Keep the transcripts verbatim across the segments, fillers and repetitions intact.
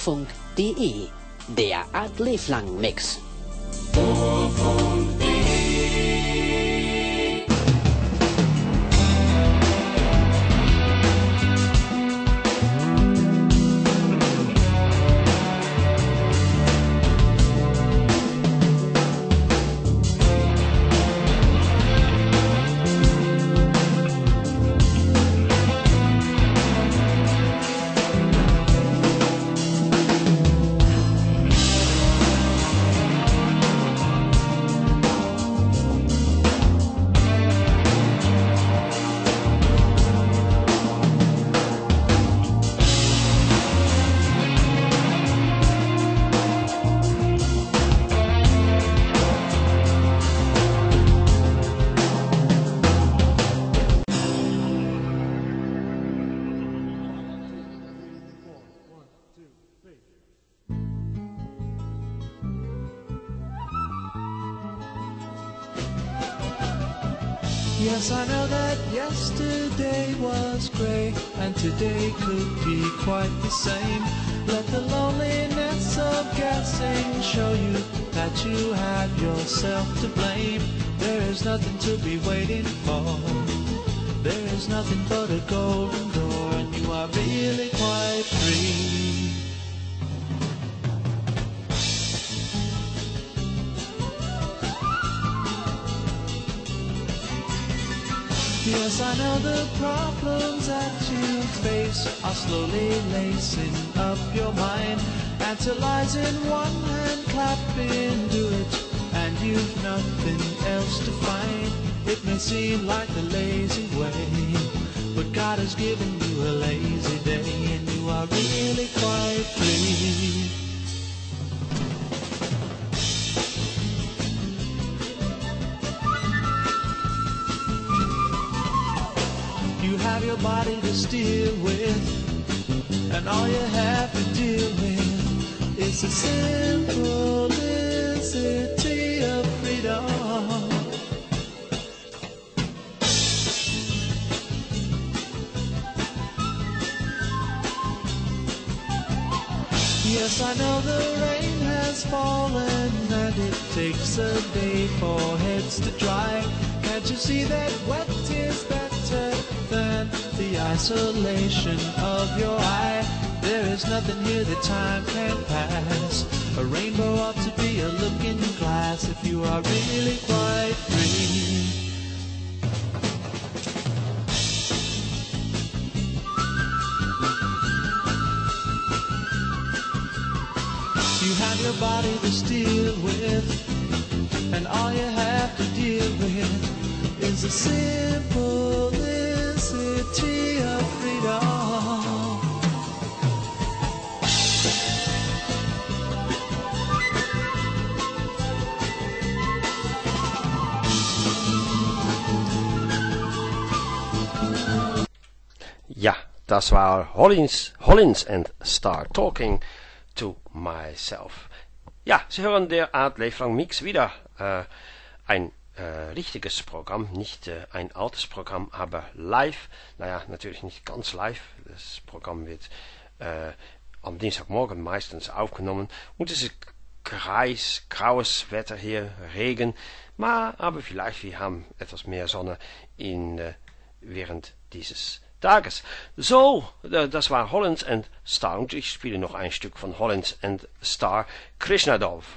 Hörfunk punkt de, der Art Leblang Mix. Yes, I know that yesterday was grey and today could be quite the same. Let the loneliness of guessing show you that you had yourself to blame. There is nothing to be waiting for. There is nothing but a golden door, and you are really quite free. Yes, I know the problems that you face are slowly lacing up your mind. Answer lies in one hand, clap into it, and you've nothing else to find. It may seem like a lazy way, but God has given you a lazy day, and you are really quite free. You have your body to steal with, and all you have to deal with is the simplicity of freedom. Yes, I know the rain has fallen and it takes a day for heads to dry. Can't you see that wet is better than the isolation of your eye? There is nothing here that time can't pass. A rainbow ought to be a looking glass if you are really quite free. You have your body to steal with, and all you have to deal with is the simplicity of freedom. Ja, das war Hollins, Hollins and Star Talking to Myself. Ja, Sie hören der Art Leblang Mix wieder. Äh, ein äh, richtiges Programm, nicht äh, ein altes Programm, aber live. Naja, natürlich nicht ganz live. Das Programm wird äh, am Dienstagmorgen meistens aufgenommen. Und es ist greis, graues Wetter hier, Regen. Maar, aber vielleicht wir haben etwas mehr Sonne in, äh, während dieses Tages. So, das war Hollins and Star. Und ich spiele noch ein Stück von Hollins and Star, Krishnadov.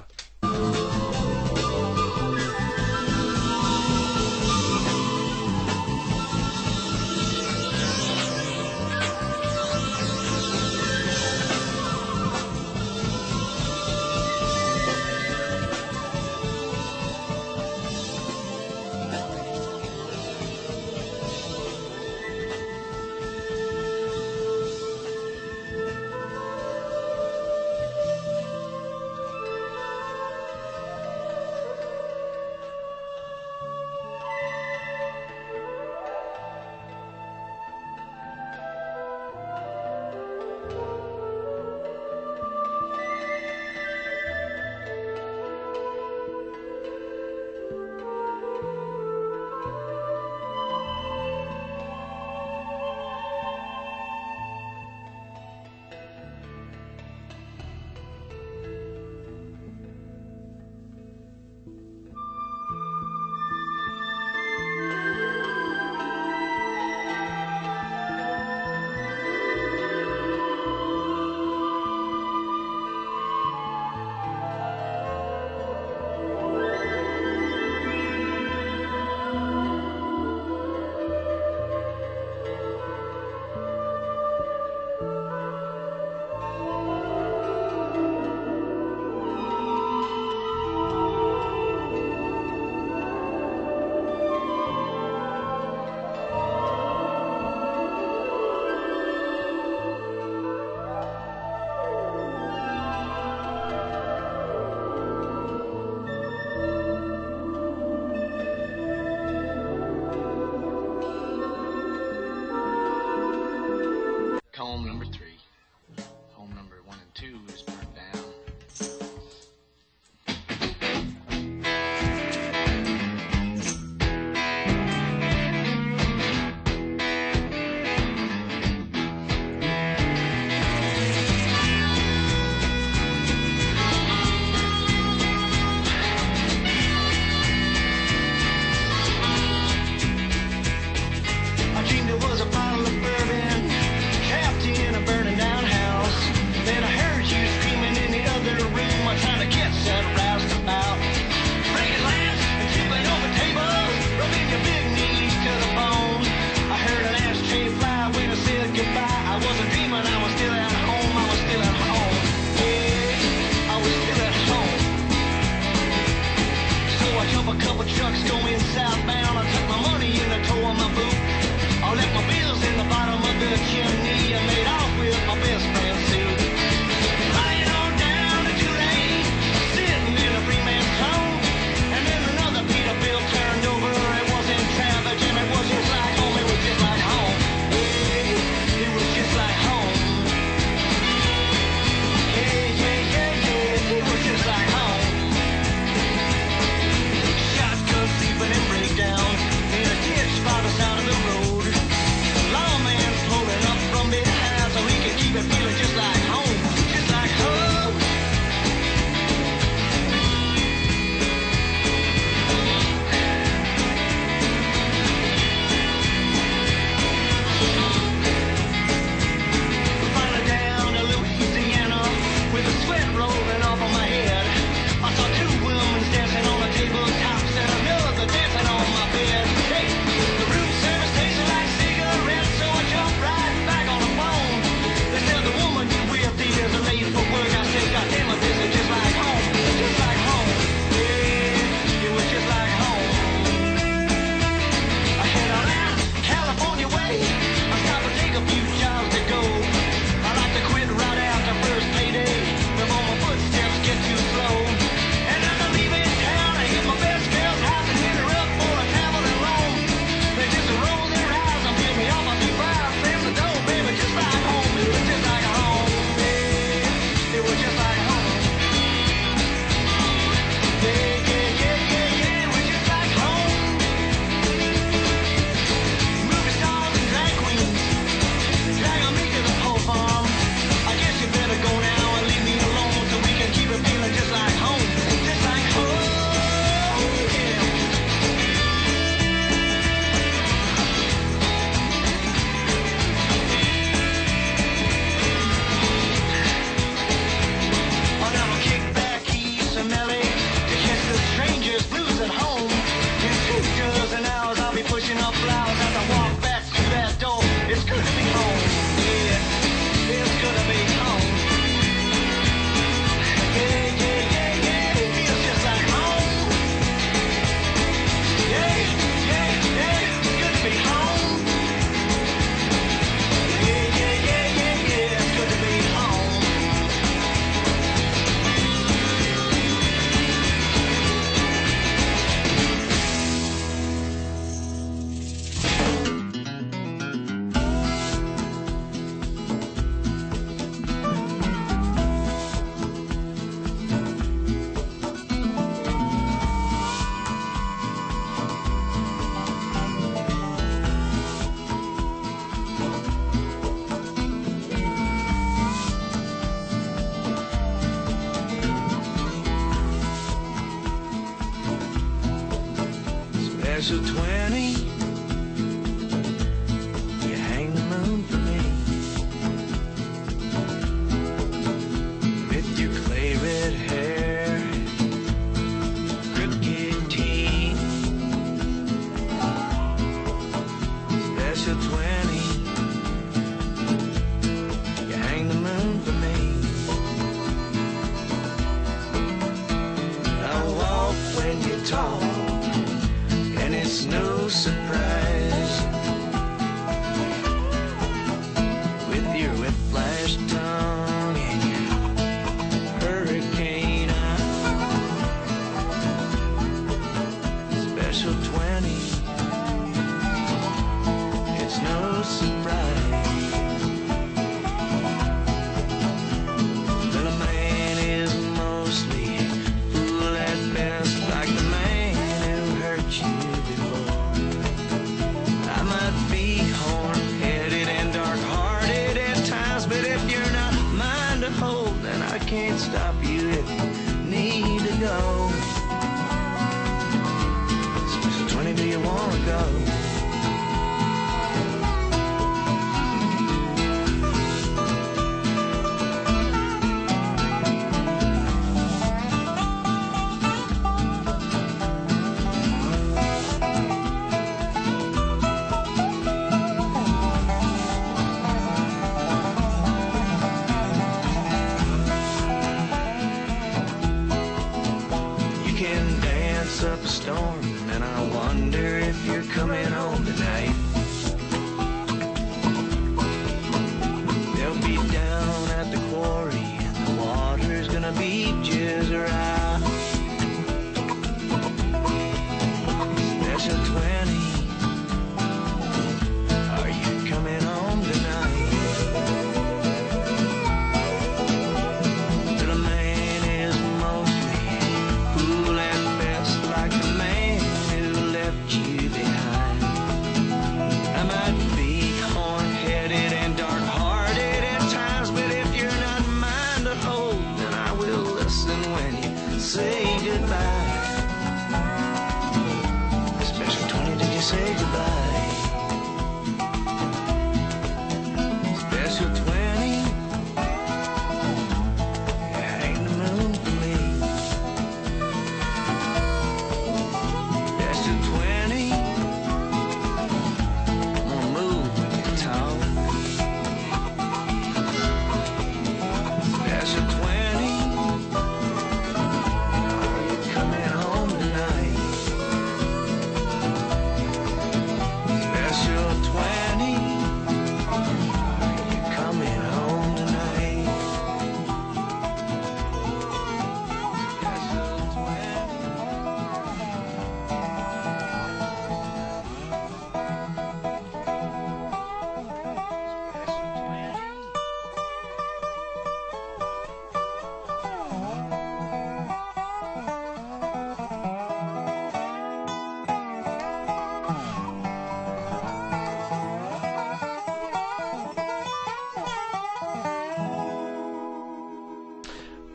was a dream and I was still at home, I was still at home. Yeah, I was still at home. So I jump a couple trucks going southbound. I took my money in the toe of my boot. I left my bills in the bottom of the chimney and made off with my best friend's suit. Lying on down to Tulane, sitting in a free man's home. And then another Peterbilt turned over. It wasn't savage and it was just like home. It was just like home. Yeah, it was just like home. Yeah, yeah, yeah, yeah, it was just like home. Shotgun sleeping and breakdown in a ditch by the side of the road. Lawman pulling up from behind so he could keep it feeling just like home, just like home. Finally down to Louisiana with the sweat rolling off of my head. I saw two women dancing on the tabletops and another dancing on my bed. Hey, the room service tasted like cigarettes, so I jumped right back on the phone. They said the woman you with is late for work. I said, God damn it, this is just like home, just like home. Yeah, it was just like home. I head on out California way. I stopped to take a few jobs to go. I like to quit right after first payday before my footsteps get too slow. And as I'm leaving town, I hit my best girl's house and hit her up for a traveling loan. They just roll their eyes and pay me off. I do five cents a door, baby, just like home. It was just like home. Yeah, it was just like home. Yeah, yeah, yeah, yeah, yeah, it was just like home. Movie stars and drag queens dragging me to the pole farm. I guess you better go now and leave me alone so we can keep it feeling just like home, just like home. Yeah. On our kickback east of L A to catch the strangers blues at home. In two dozen hours I'll be pushing up flowers as I walk back through that door. It's good to be home. Yeah, it's good to be home. Yeah, yeah, yeah, yeah, it feels just like home. Yeah, yeah, yeah, it's good to be home. Yeah, yeah, yeah, yeah, yeah, it's good to be home. Special twenty, you hang the moon for me. With your clay red hair, crooked teeth. Special twenty, you hang the moon for me. I walk when you talk, and it's no surprise. With your whiplash tongue and your hurricane eye. Special twenty, it's no surprise. Well, a man is mostly fool at best, like the man who hurt you before. I might be horn-headed and dark-hearted at times, but if you're not mine to hold, then I can't stop you if you need to go. Special twenty, do you wanna go?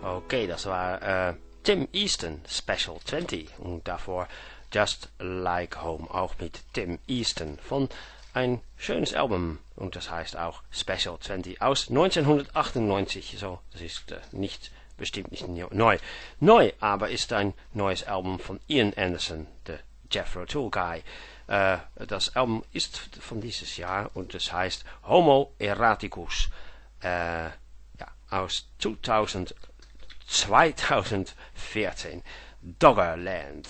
Okay, das war äh, Tim Easton, Special zwanzig. Und davor Just Like Home, auch mit Tim Easton von ein schönes Album. Und das heißt auch Special zwanzig aus neunzehnhundertachtundneunzig. So, das ist äh, nicht, bestimmt nicht neu. Neu aber ist ein neues Album von Ian Anderson, der Jethro Tull Guy. Äh, das Album ist von dieses Jahr und es heißt Homo Erraticus. Äh, ja, aus zweitausend, zweitausendvierzehn. Doggerland.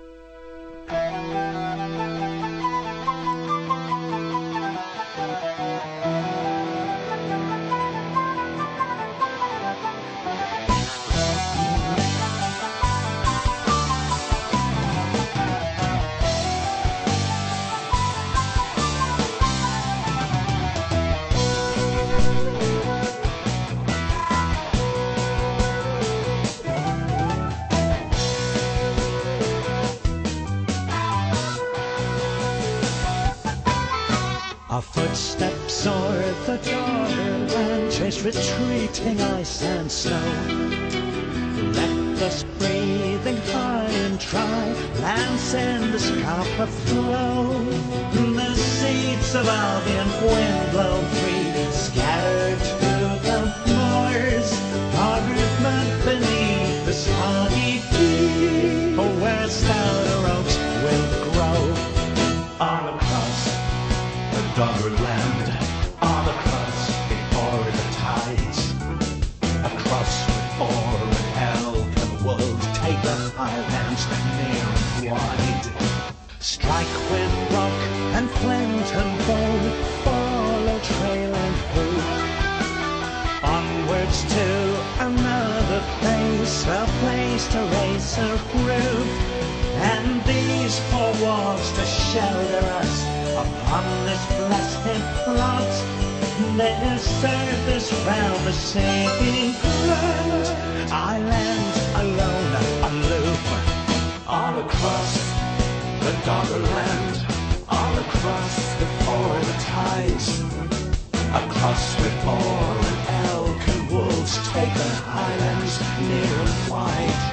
Our footsteps o'er the Doggerland trace retreating ice and snow. Left us breathing high and dry, lands in the scalp of flow. The seeds of Albion wind blow free, scattered to the moors. Our movement beneath the soggy pea, where stouter oaks will grow. All across Doggerland, all across before the tides, across before an elk and wolf, take the highlands near and wide. Strike with rock and flint and bone, follow trail and hoof. Onwards to another place, a place to raise a roof, and these four walls to shelter us. Upon this blessed plot, their surface round the sinking land, island alone, aloof. All across the Doggerland, all across before the tides, across before an elk and wolves take the highlands near and wide.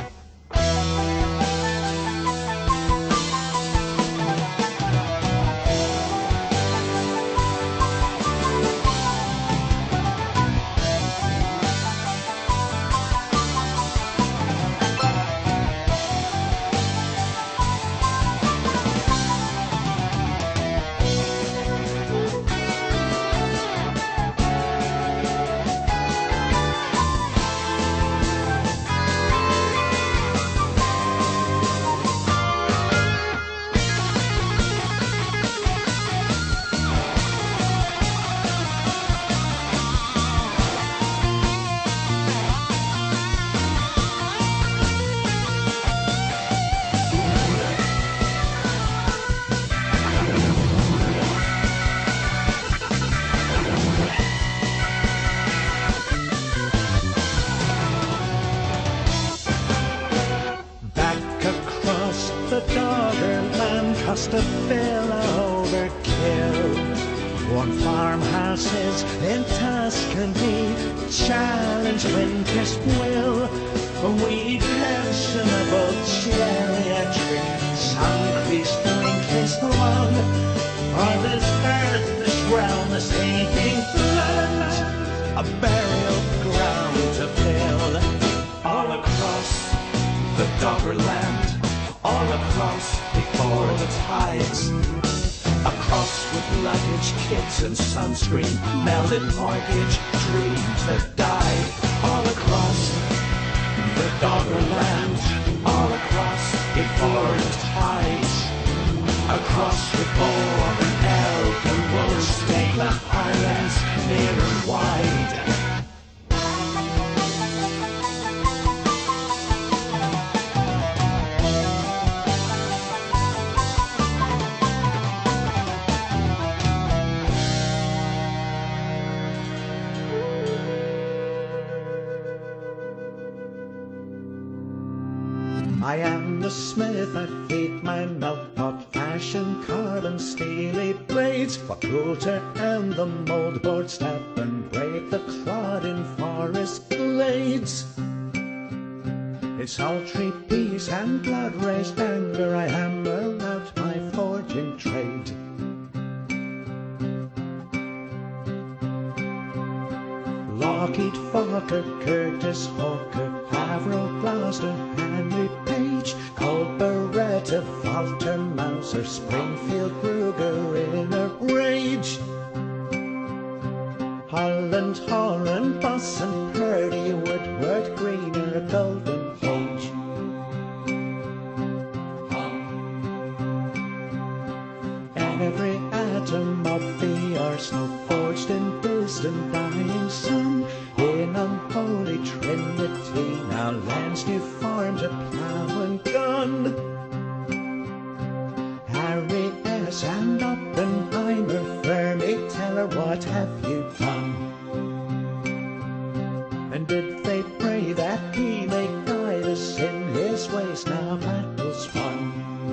To fill a overkill. Worn farmhouses in Tuscany challenge winter's will. We pensionable geriatric, sun-creased, wing-creased lawn. For this earth, this realm, this aching land, a burial ground to fill. All across the Doggerland, all across before the tides, across with luggage, kits and sunscreen, melted mortgage, dreams that die. All across the Doggerland, all across before the tides, across before an elk and wolves take the highlands near and wide. I am the smith, I feed my milk pot, fashion carbon steely blades, for coulter and the moldboard step and break the clod in forest glades. With sultry peace and blood-raised anger I hammer out my forging trade. Lockheed, Fokker, Curtis, Hawker, Avro, Gloucester, Henry Page, Colt, Beretta, Walter, Mauser, Springfield, Kruger in a rage. Holland, Holland, Boss and Purdy, Woodward, Greener, Golden Age. Every atom of the arsenal forged in distant dying sun, in unholy trinity now lands new forms of plough and gun. Harry S. and Oppenheimer, Fermi, tell her what have you done? And did they pray that he may guide us in his ways now battles won?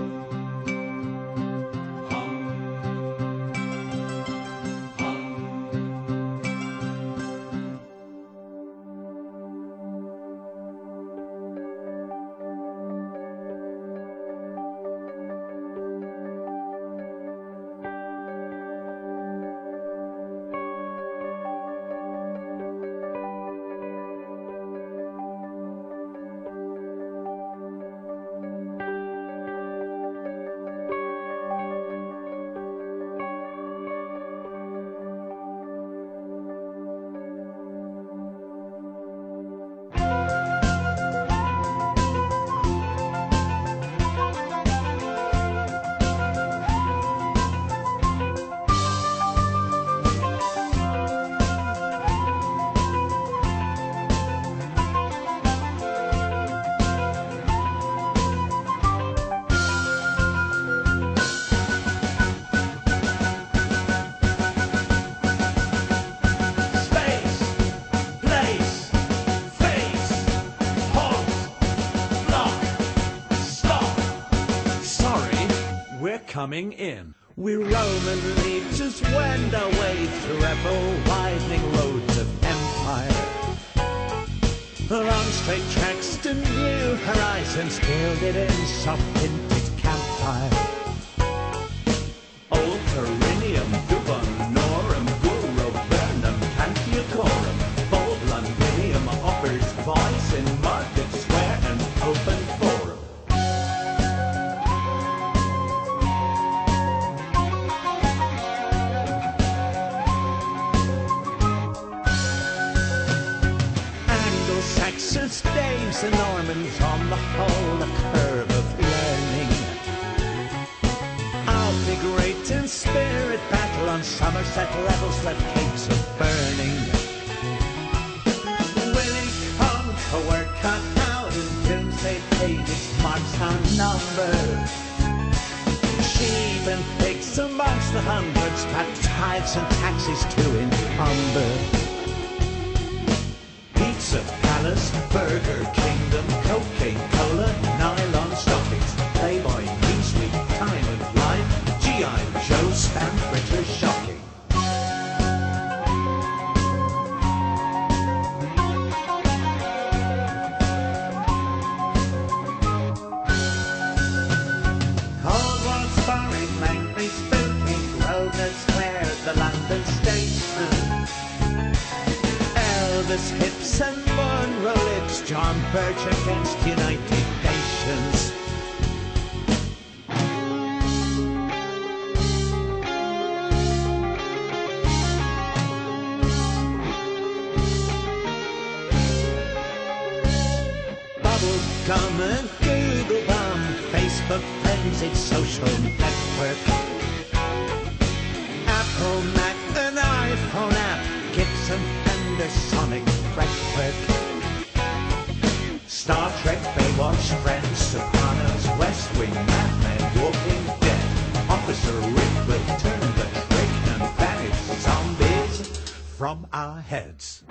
Coming in. We Roman legions wend our way through ever-widening roads of empire, along straight tracks to new horizons, gilded in soft-tinted campfire. Old Perineum, Dubon, Norum, Guru, Burnham, Cantiocorum, Bold Londinium offers voice in market square and open forum. Saxons, Danes and Normans, on the whole a curve of learning. I'll be great in spirit battle on Somerset levels left capes of burning. Willie come to work cut out in Doomsday pages, marks are numbered. Sheep and pigs amongst the hundreds, but tithes and taxes to encumber. Pizza Palace, Burger Kingdom, Cocaine Cola, nylon stockings, Playboy, Newsweek, Time of Life, G I Joe, Spam Fritter, shocking. Cold War sparring, angry, spooky, Grosvenor Square, the London Statesman. Elvis hips and Monroe lips, John Birch against United Nations. Bubblegum and Google Bomb, Facebook frenzied social network. Apple, Mac and iPhone app, Gibson Sonic fretwork. Star Trek, Baywatch, Friends, Sopranos, West Wing, Mad Men, Walking Dead. Officer Rick will turn the trick and banish zombies from our heads.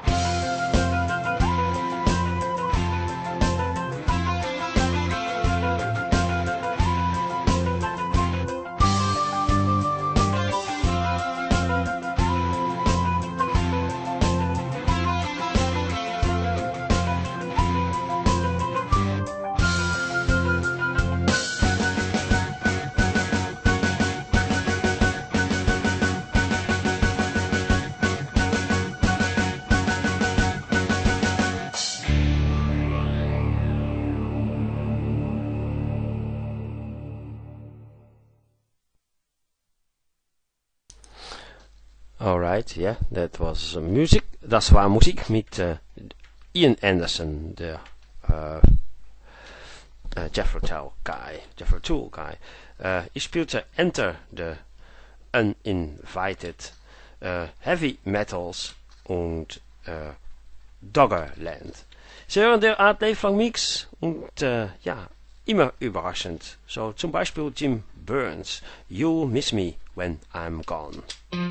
right, yeah, that was uh, music. Das war Musik mit uh, Ian Anderson, der uh, uh, Jethro Tull guy, Jethro Tull guy. Uh, ich spielte Enter the Uninvited, uh, Heavy Metals und uh, Doggerland. Sie hören der Art Lebenslang Mix und uh, ja, immer überraschend. So zum Beispiel Jim Burns, You'll Miss Me When I'm Gone.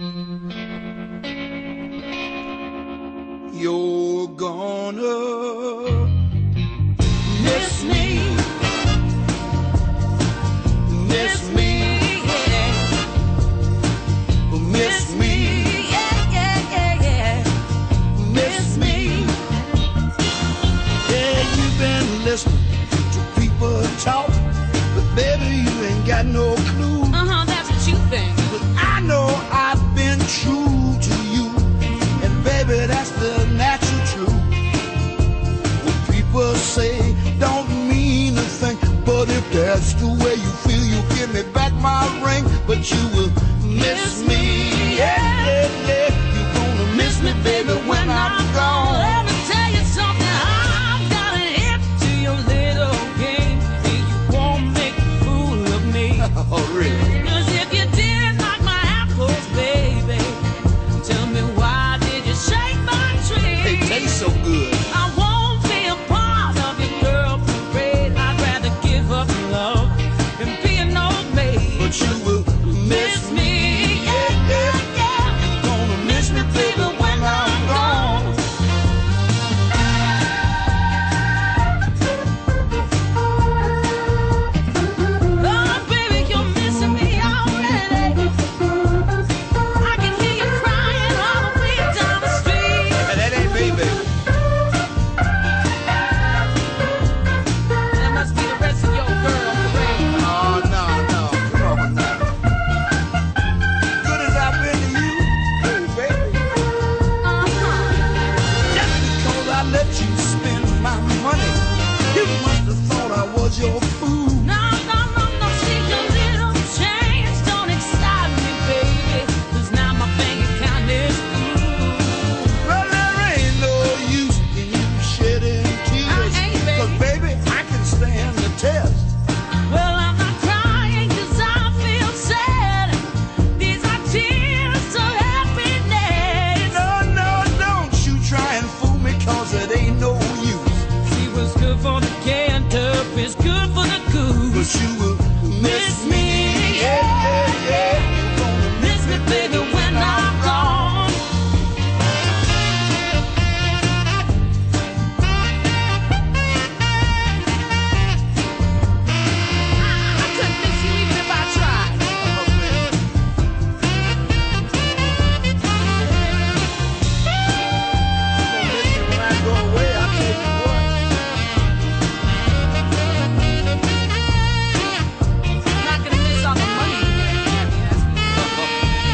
You're gonna miss me, miss me, yeah. Miss me, yeah, yeah, yeah, yeah. Miss me. Yeah, you've been listening to people talk, but baby, you ain't got no clue. Uh-huh, that's what you think. But I know I've been true to you, and baby, that's the natural truth. What people say don't mean a thing, but if that's the way you feel, you give me back my ring. But you will miss me, yeah, yeah, yeah. You're gonna miss me, baby, when I'm gone. Let me tell you something, I've got an hit to your little game, and you won't make a fool of me. Oh, really? 'Cause if you didn't like my apples, baby, tell me why did you shake my tree? They taste so good. I won't be a part of your girl parade. I'd rather give up love than be an old maid. But you will miss me, yeah, yeah, yeah. You're gonna miss me, baby, when I'm gone. Oh, baby, you're missing me already. I can hear you crying all the way down the street. And that ain't me, baby. That must be the rest of your girl parade. Oh, no, no, come on now. Good as I've been to you, hey, baby. Uh-huh. Just because I let you spend my money, you must have thought I was your fool. No, no, no, no, see your little change don't excite me, baby. 'Cause now my bank account is full. Well, there ain't no use in you shedding tears. I ain't, baby. 'Cause, baby, I can stand the test. Well, I'm not crying 'cause I feel sad. These are tears of happiness. No, no, don't you try and fool me, 'cause it ain't no use. See what's good for the gander is good for the goose. But you will miss me, yeah, yeah, yeah. You're gonna Miss me, baby, when I'm gone. I couldn't miss you even if I tried. When I go away, I'll tell you what. I'm not gonna miss all the money you gave me, that's for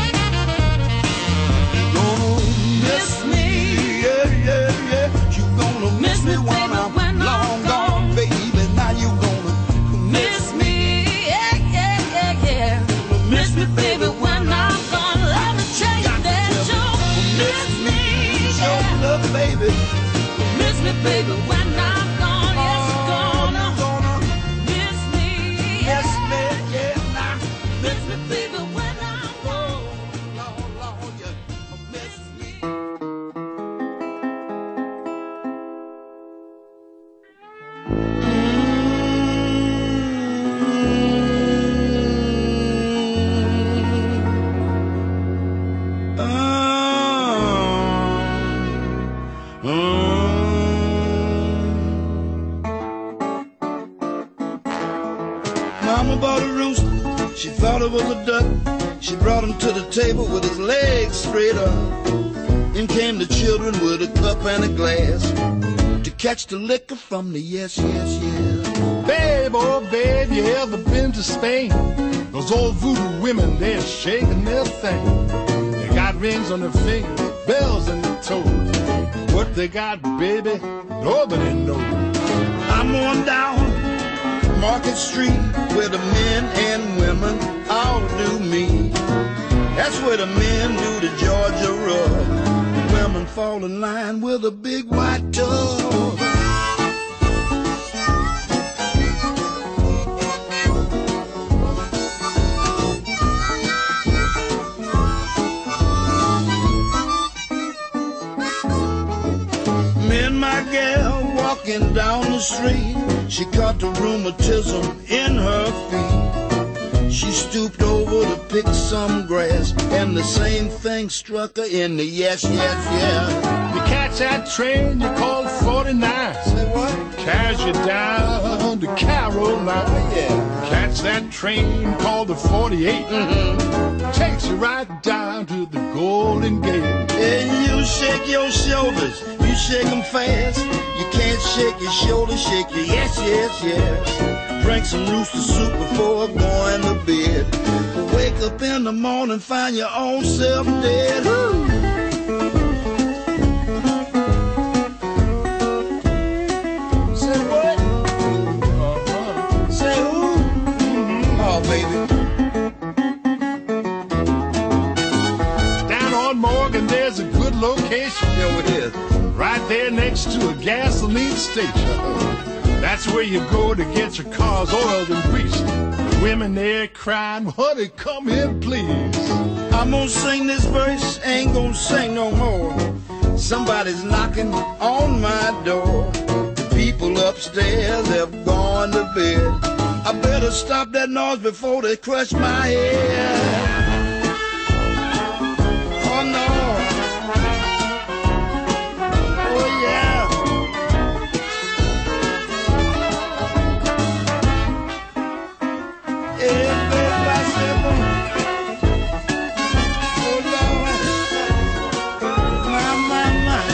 sure. Gonna miss me, yeah, yeah, yeah. You gonna miss me when I'm long gone, baby. Now you gonna Miss me, yeah, yeah, yeah, yeah. Miss me, baby, when I'm gone. Let me tell you that you miss me, show yeah. love, baby. Miss me, baby, when I'm gone. Yes, you're gonna You gonna miss me, yeah. miss me, yeah. Now, Miss me, baby, when I'm gone. Lord, Lord, you miss me. Mama bought a rooster, she thought it was a duck. She brought him to the table with his legs straight up. In came the children with a cup and a glass to catch the liquor from the yes, yes, yes. Babe, oh babe, you ever been to Spain? Those old voodoo women, they're shaking their thing. They got rings on their fingers, bells in their toes. What they got, baby, nobody knows. I'm on down Market Street where the men and women all do me. That's where the men do the Georgia rub. The women fall in line with a big white tub. Me and my gal walking down the street, she caught the rheumatism in her feet. She stooped over to pick some grass, and the same thing struck her in the yes, yes, yeah. You catch that train, you call it forty-nine. Say what? Carries you down to Carolina. Yeah. Catch that train called the forty-eight. Mm-hmm. Takes you right down to the Golden Gate. And you shake your shoulders, you shake them fast. You can't shake your shoulders, shake your yes, yes, yes. Drink some rooster soup before going to bed. Wake up in the morning, find your own self dead. Woo! Say what? Uh-huh. Say who? Mm-hmm. Oh, baby. Down on Morgan, there's a good location. Yeah, it is. Right there next to a gasoline station. That's where you go to get your cars oiled and greased. The women there crying, honey, come in, please. I'm gonna sing this verse, ain't gonna sing no more. Somebody's knocking on my door. The people upstairs have gone to bed. I better stop that noise before they crush my head. Oh no. Oh yeah. Eh, baby, I said, oh Lord, my, my, my.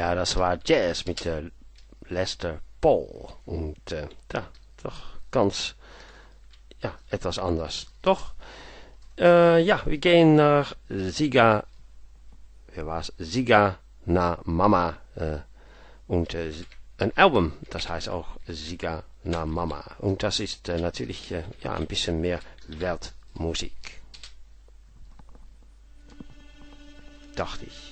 Ja, das war Jazz mit äh, Lester Paul. Und äh, ja, doch ganz, ja, etwas anders. Doch, äh, ja, wir gehen nach Siga, wer war's? Siga na Mama. Äh, und äh, ein Album, das heißt auch Siga na Mama. Und das ist äh, natürlich äh, ja, ein bisschen mehr Weltmusik. Dachte ich.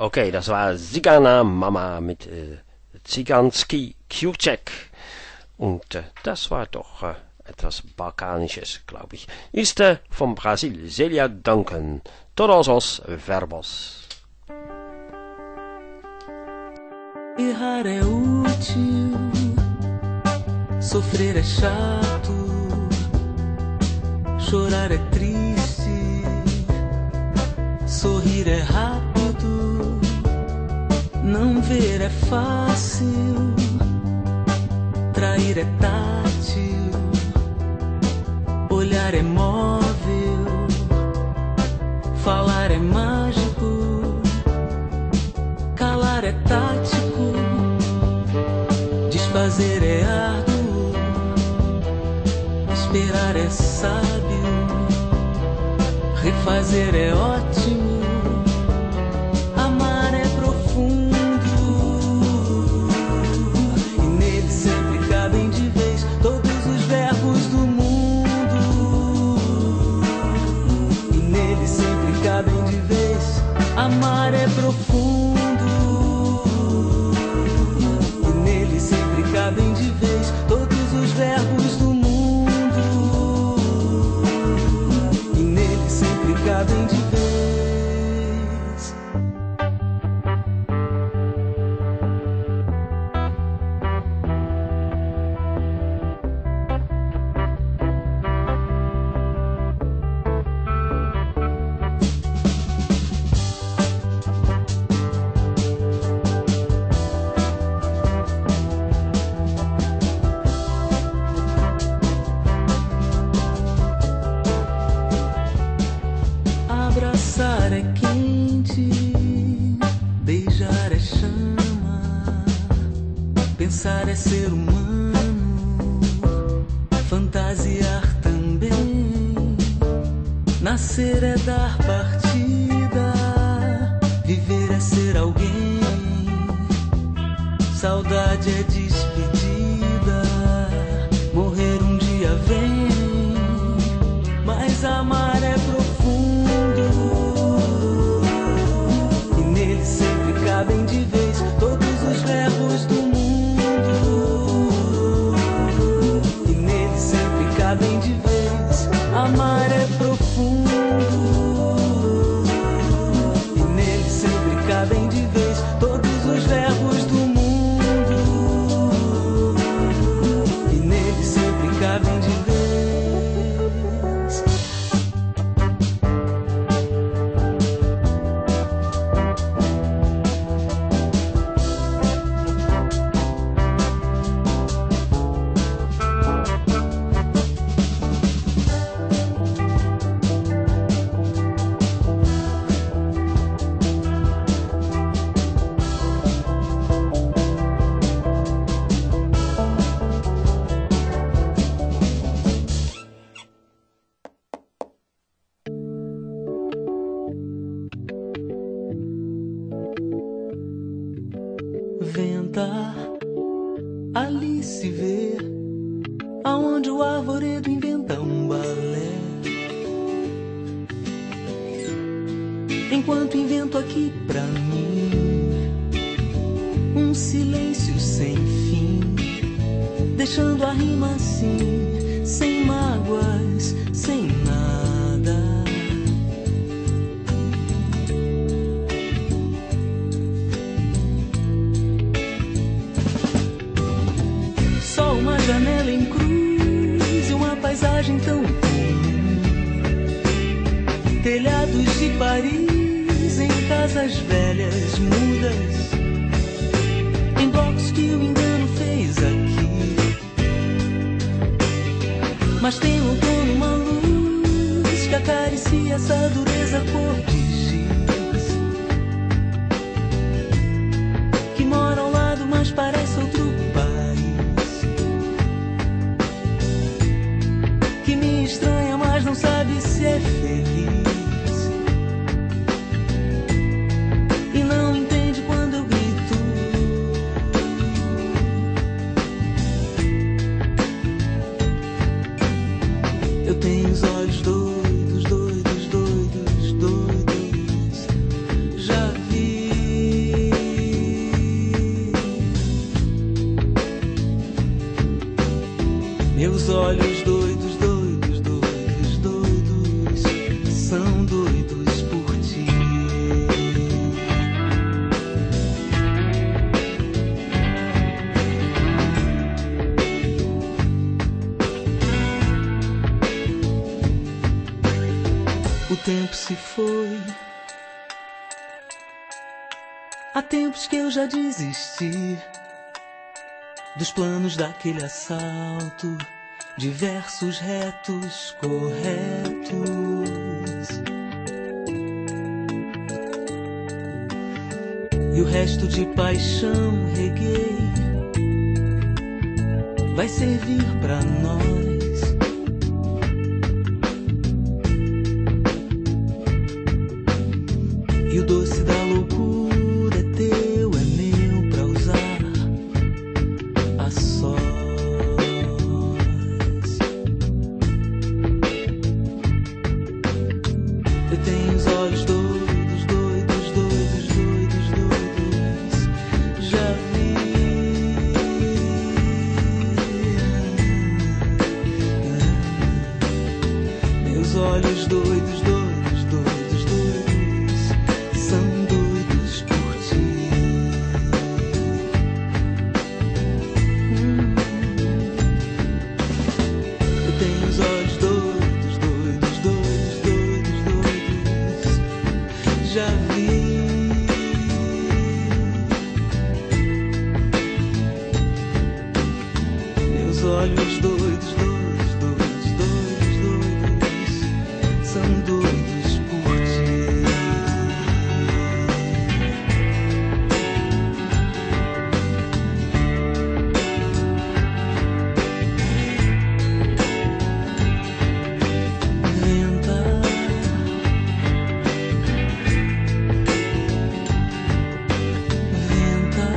Okay, das war Zigana Mama mit äh, Zyganski Q-Check. Und äh, das war doch äh, etwas Balkanisches, glaube ich. Ist äh, von Brasil, Celia Duncan. Todos os verbos. Errar é útil, sofrer é chato, chorar é triste, sorrir é rápido, não ver é fácil, trair é tátil, olhar é móvel, falar é mágico, calar é tático, desfazer é árduo, esperar é sábio, refazer é ótimo, amar é profundo, e nele sempre cabem de vez todos os verbos do mundo, e nele sempre cabem de vez, amar é profundo, e nele sempre cabem de vez todos os verbos do mundo, e nele sempre cabem de vez. Abraçar é quente, beijar é chama, pensar é ser humano, fantasiar também, nascer é dar partida, viver é ser alguém, saudade é despedida, morrer um dia vem, mas amar é profundo. E nele sempre cabem de vez todos os verbos do mundo. E nele sempre cabem de vez, amar é profundo. E nele sempre cabem de vez todos os verbos do mundo. E nele sempre cabem de vez. Ventar, ali se vê, aonde o arvoredo inventa um balé. Enquanto invento aqui pra mim um silêncio sem fim, deixando a rima assim, sem mágoas, sem nada. Só uma janela em cruz e uma paisagem tão comum. Telhados de Paris em casas velhas mudas, em blocos que o engano fez aqui. Mas tem um outono, uma luz que acaricia essa dureza cor de giz, que mora ao lado mas parece outro país, que me estranha mas não sabe se é feliz, e não entende quando eu grito. Eu tenho os olhos doidos, doidos, doidos, doidos. Já vi Meus olhos doidos, doidos, doidos, doidos, são doidos por ti. O tempo se foi. Há tempos que eu já desisti dos planos daquele assalto, de versos retos, corretos. E o resto de paixão reguei vai servir pra nós. E o doce da loucura é teu, é meu pra usar a sós. Eu tenho os olhos doidos, doidos, doidos, doidos, doidos. Já vi. Meus olhos doidos, doidos, doidos, doidos, são doidos por ti. Hum. Eu tenho os olhos doidos, doidos, doidos, doidos, doidos. Já vi. Meus olhos doidos, doidos, doidos, doidos, doidos, são doidos por ti. Venta, venta,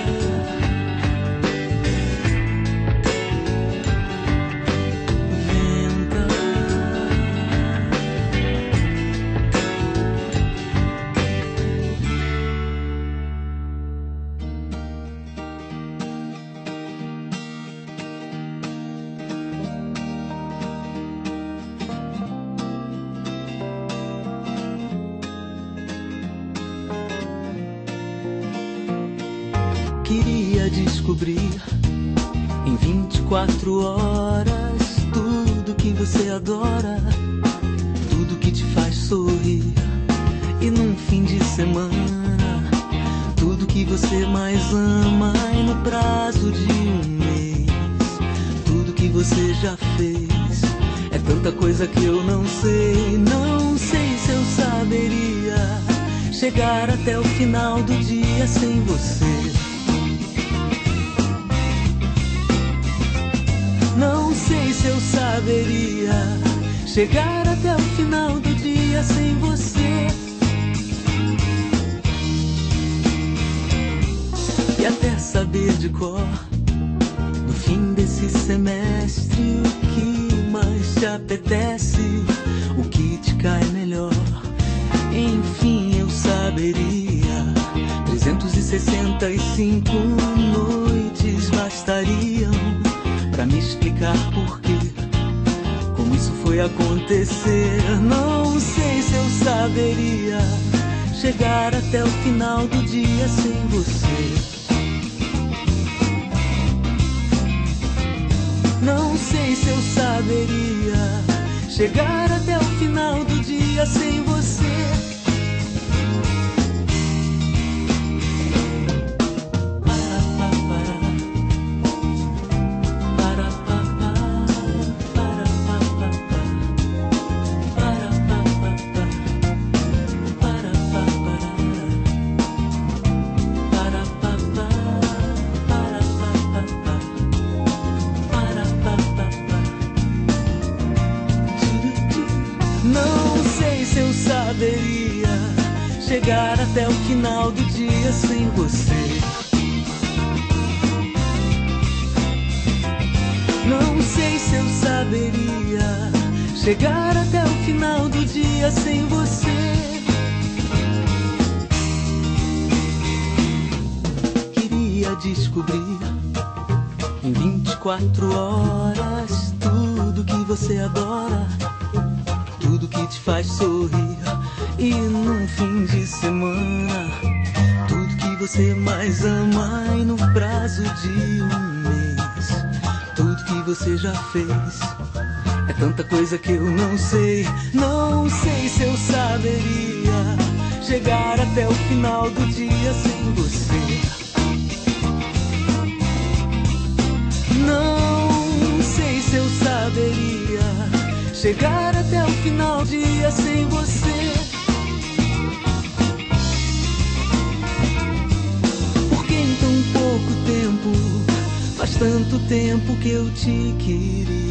queria descobrir em vinte e quatro horas tudo que você adora, tudo que te faz sorrir. E num fim de semana, tudo que você mais ama. E no prazo de um mês, tudo que você já fez. É tanta coisa que eu não sei, não sei se eu saberia chegar até o final do dia sem você. Não sei se eu saberia chegar até o final do dia sem você. E até saber de cor, no fim desse semestre, o que mais te apetece, o que te cai melhor. Enfim, eu saberia. trezentas e sessenta e cinco noites bastariam pra me explicar por quê, como isso foi acontecer. Não sei se eu saberia chegar até o final do dia sem você. Não sei se eu saberia chegar até o final do dia sem você. Chegar até o final do dia sem você. Não sei se eu saberia chegar até o final do dia sem você. Queria descobrir Em vinte e quatro horas, tudo que você adora, tudo que te faz sorrir. E num fim de semana, tudo que você mais ama. E no prazo de um mês, tudo que você já fez. É tanta coisa que eu não sei, não sei se eu saberia chegar até o final do dia sem você. Não sei se eu saberia chegar até o final do dia sem você. Porque em tão pouco tempo, faz tanto tempo que eu te queria.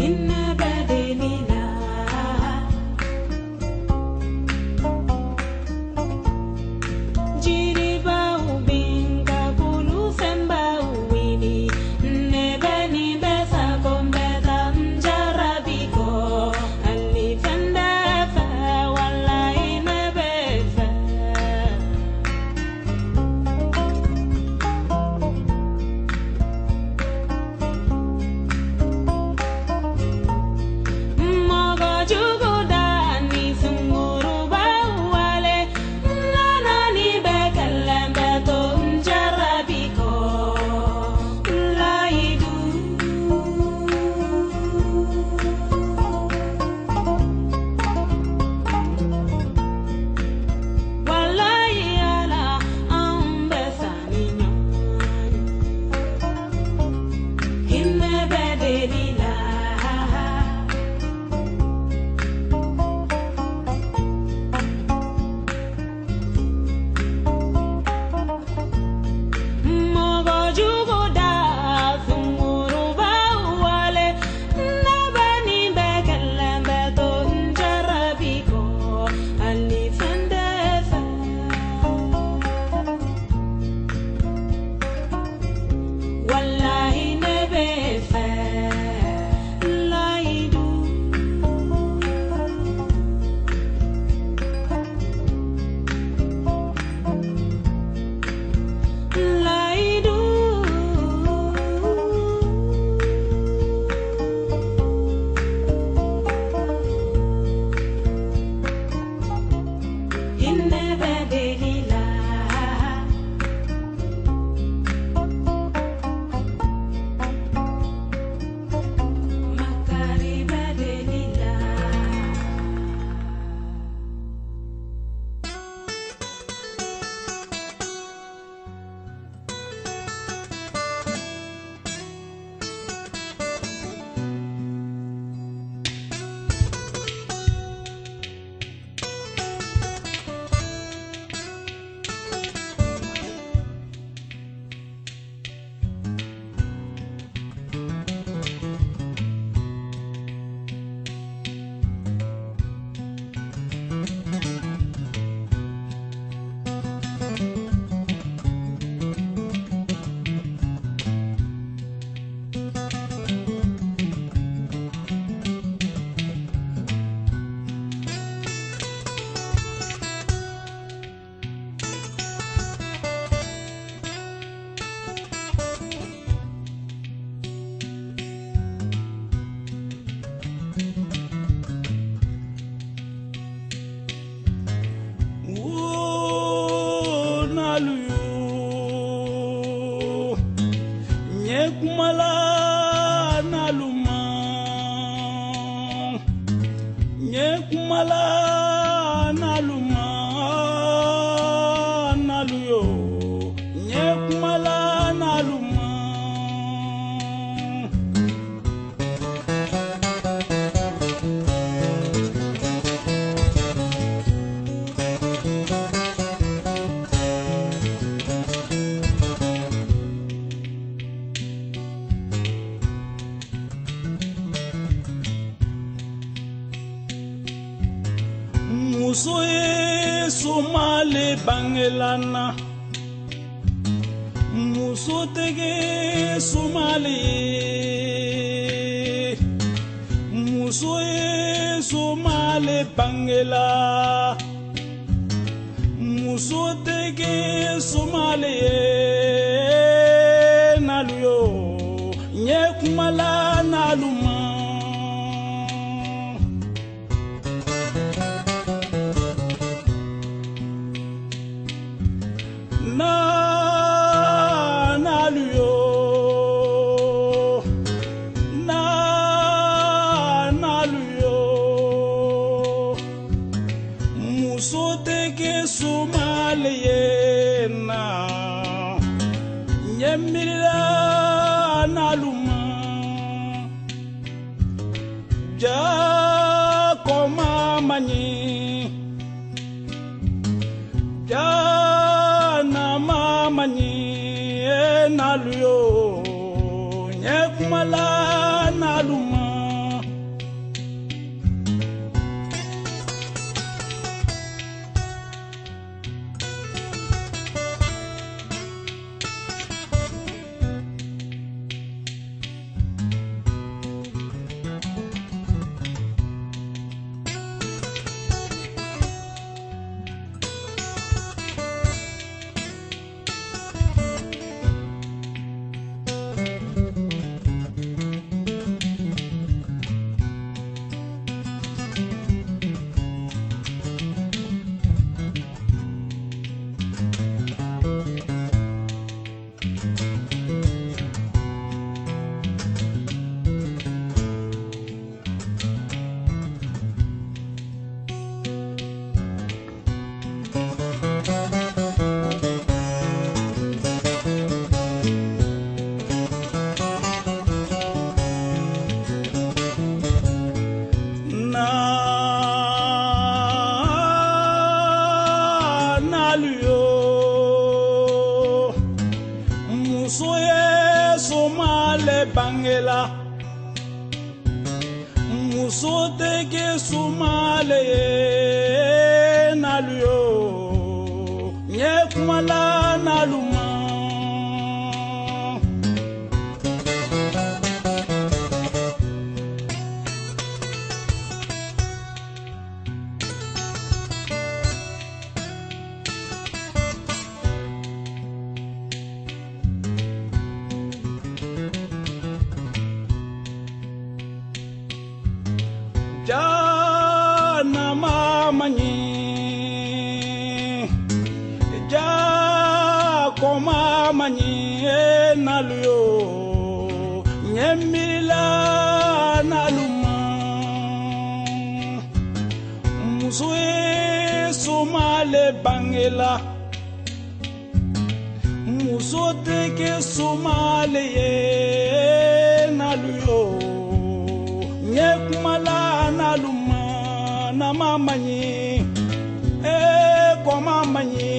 muso ye somale bangelana muso tege somale muso ye somale bangela muso tege somale naluyo nye kumala naluma na naluyo na naluyo muso tege somale na nyemila naluma ja koma mani ja na mamani naluyo nyekumala naluma bangela muso teke sumale naluyo nye kumala naluma Jana mamanyi Ja koma manyi naluyo Nyemila naluma Musue sumale bangela Musote ke sumale ye naluyo Nyekumala naluma na mamanyi eh kwa mamanyi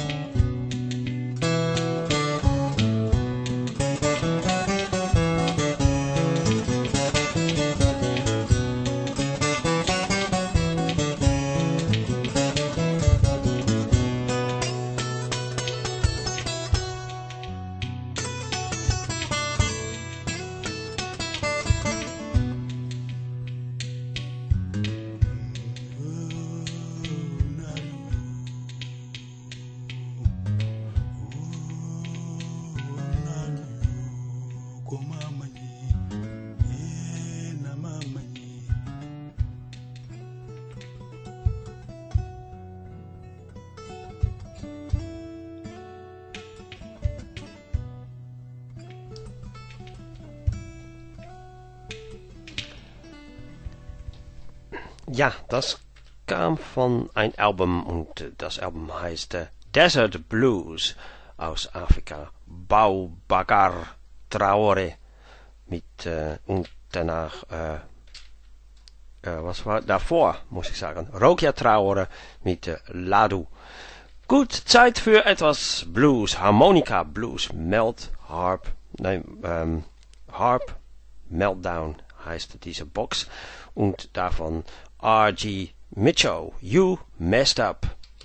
Ja, das kam von ein Album und äh, das Album heißt äh, Desert Blues aus Afrika. Boubacar Traoré mit äh, und danach äh, äh, was war davor, muss ich sagen, Rokia Traoré mit äh, Ladu. Gut, Zeit für etwas Blues, Harmonica Blues, Melt Harp, nein, ähm, Harp Meltdown heißt diese Box und davon R G Mitchell, You Messed Up.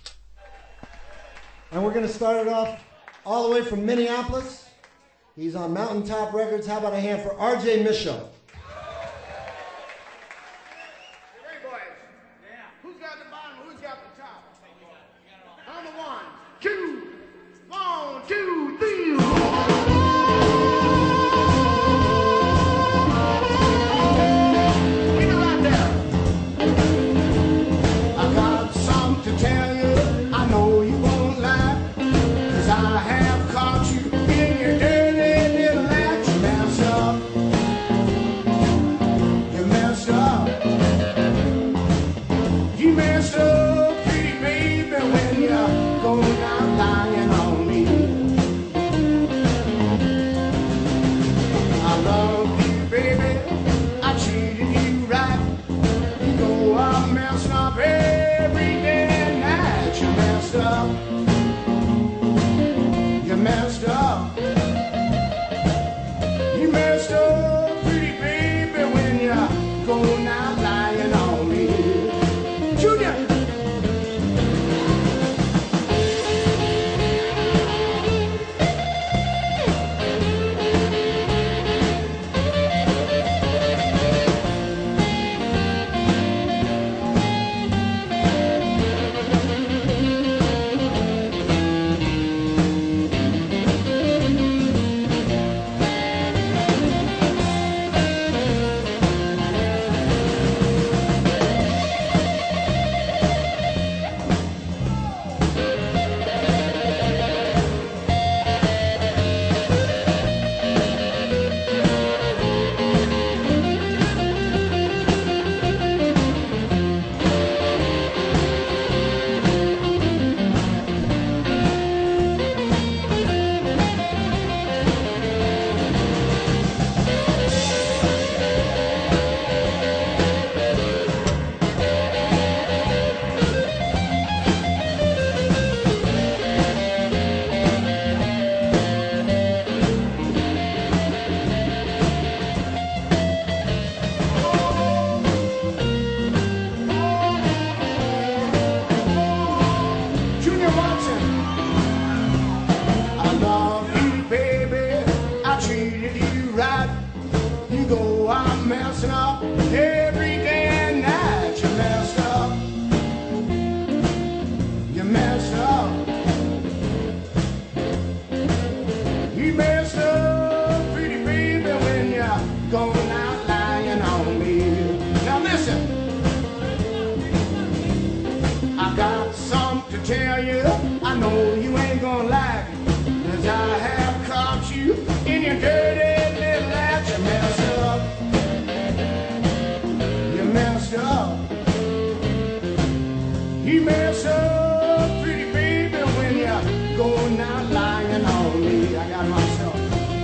And we're going to start it off all the way from Minneapolis. He's on Mountaintop Records. How about a hand for R J Mitchell? Hey, boys. Yeah. Who's got the bottom? Who's got the top? On the one, two, one, two, three. Keep it right there. I got something to tell you. I know you won't lie, 'cause I have caught you in your dirty little act. You mess up. though I'm messing up every day and night. You messed up. You messed up. You messed up, pretty baby, when you're going out lying on me. Now listen, I got something to tell you. I know you ain't gonna like it, 'cause I have caught you in your dirty little act. You messed up. You messed up. You messed up, pretty baby, when you're going out lying on me. I got myself.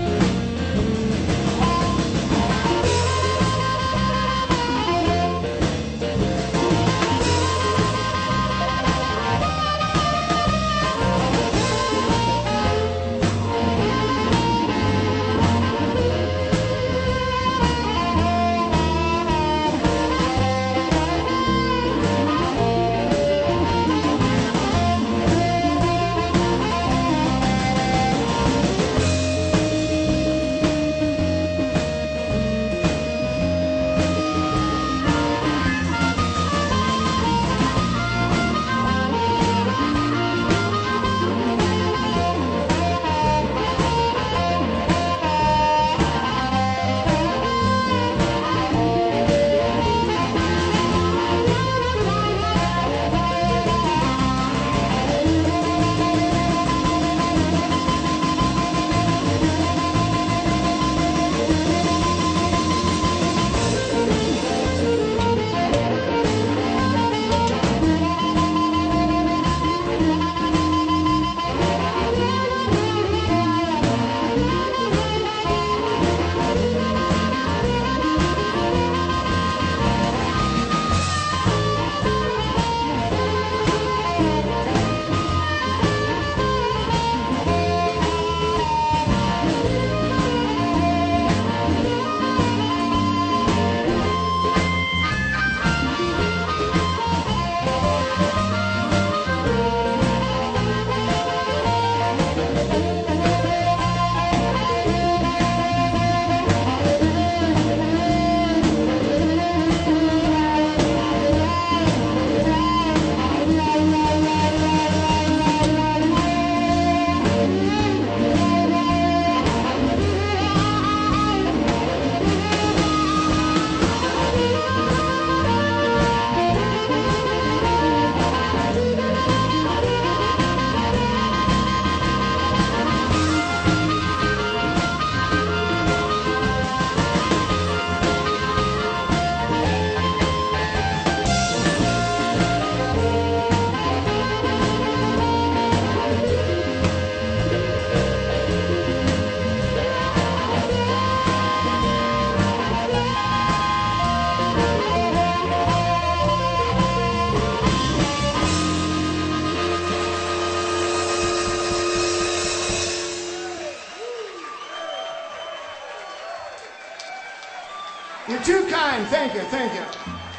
You're too kind. Thank you. Thank you.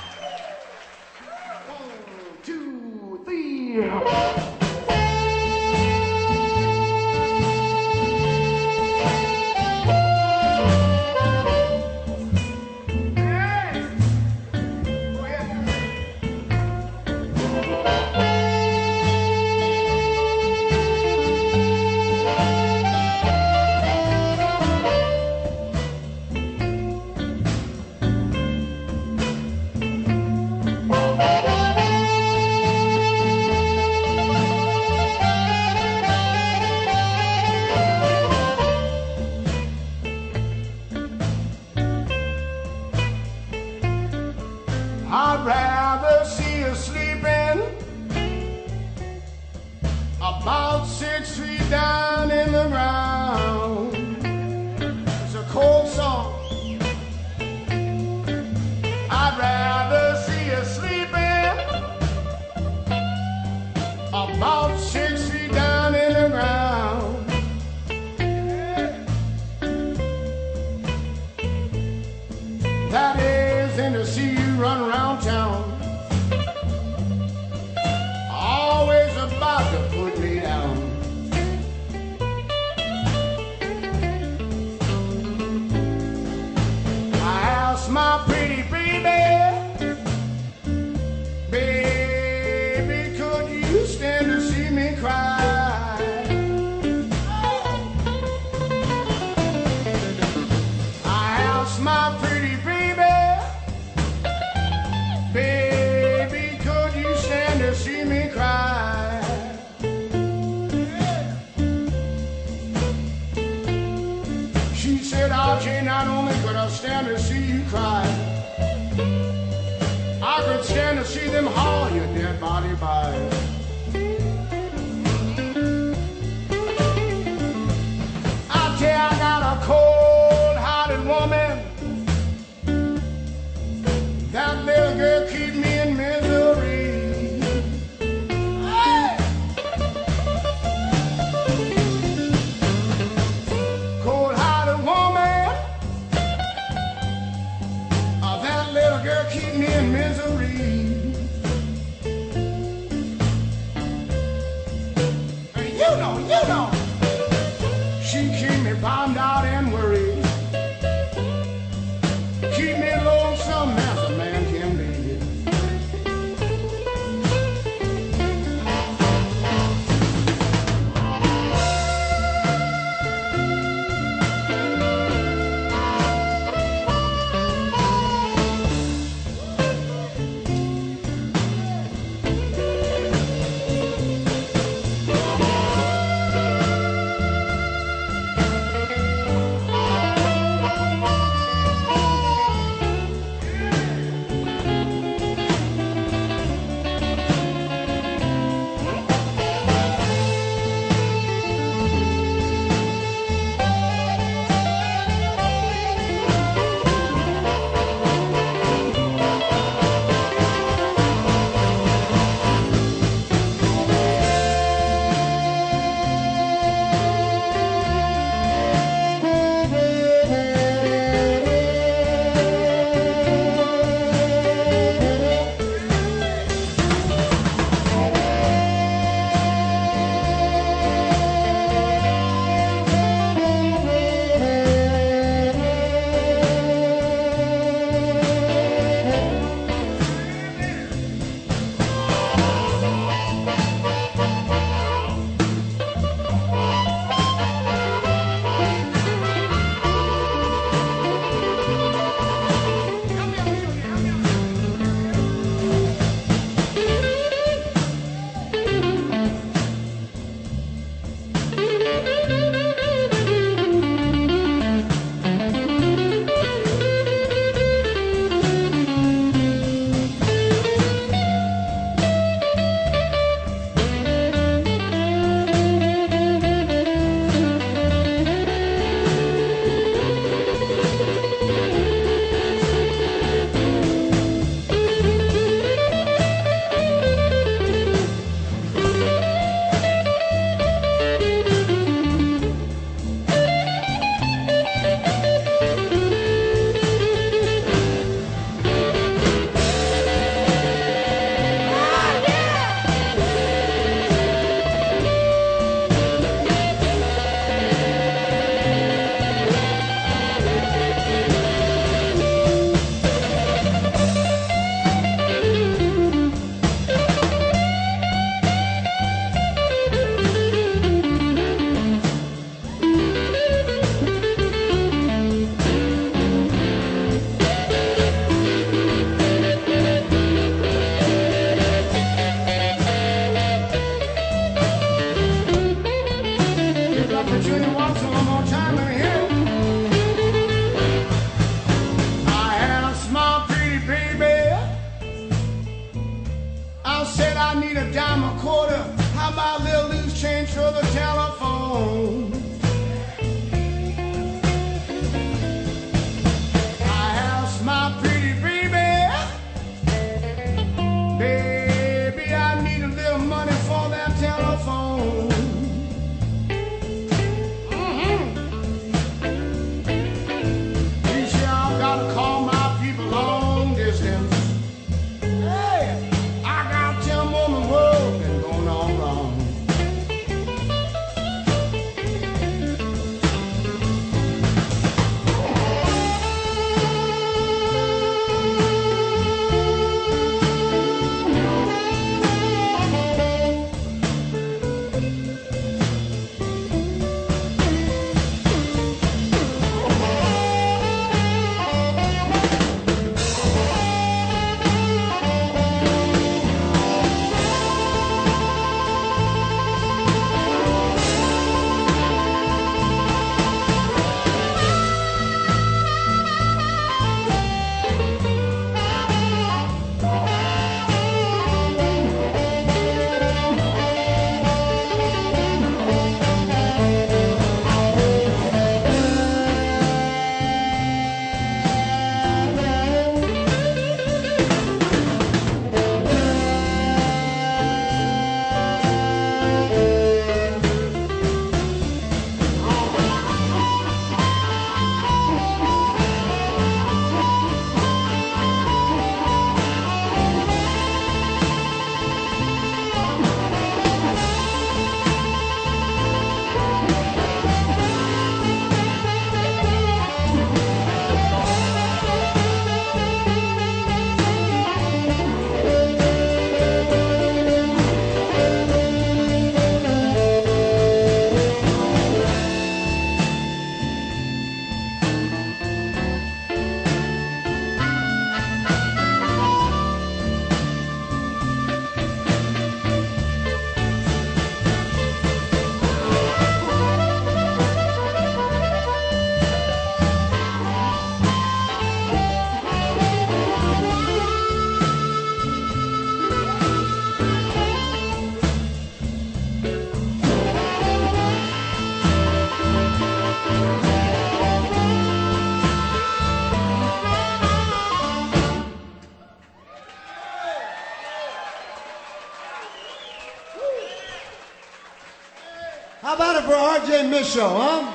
One, two, three. I'd rather see you sleeping about six feet down in the ground. It's a cold song. I'd rather see you sleeping about six feet down in the ground. That is, and to see you run around town, always about to put me down. asked my pretty baby, baby, could you stand to see me cry? I asked my pretty baby, baby, could you stand to see me cry? She said, Archie, not only could I stand to see you cry, I could stand to see them haul your dead body by. I tell you, I got a cold-hearted woman. That little girl keep me in misery. Hey! Cold-hearted woman. Oh, that little girl keep me in misery. Hey, you know, you know. She keep me bombed out and worried. Keep me lonesome as a man can be. about it for R J Mitchell, huh?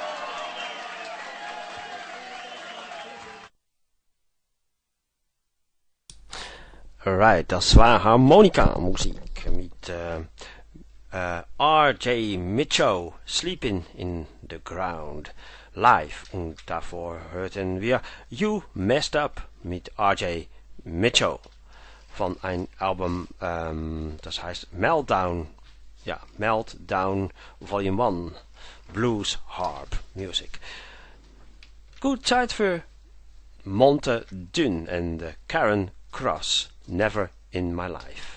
Alright, das war Harmonika-Musik mit äh, äh, R J Mitchell, Sleeping in the Ground, live. Und davor hörten wir You Messed Up mit R J Mitchell von ein Album, ähm, das heißt Meltdown, ja, Meltdown Volume one, Blues Harp Music. Goed, Zeit für Monte Dun and uh, Karen Cross, Never in My Life.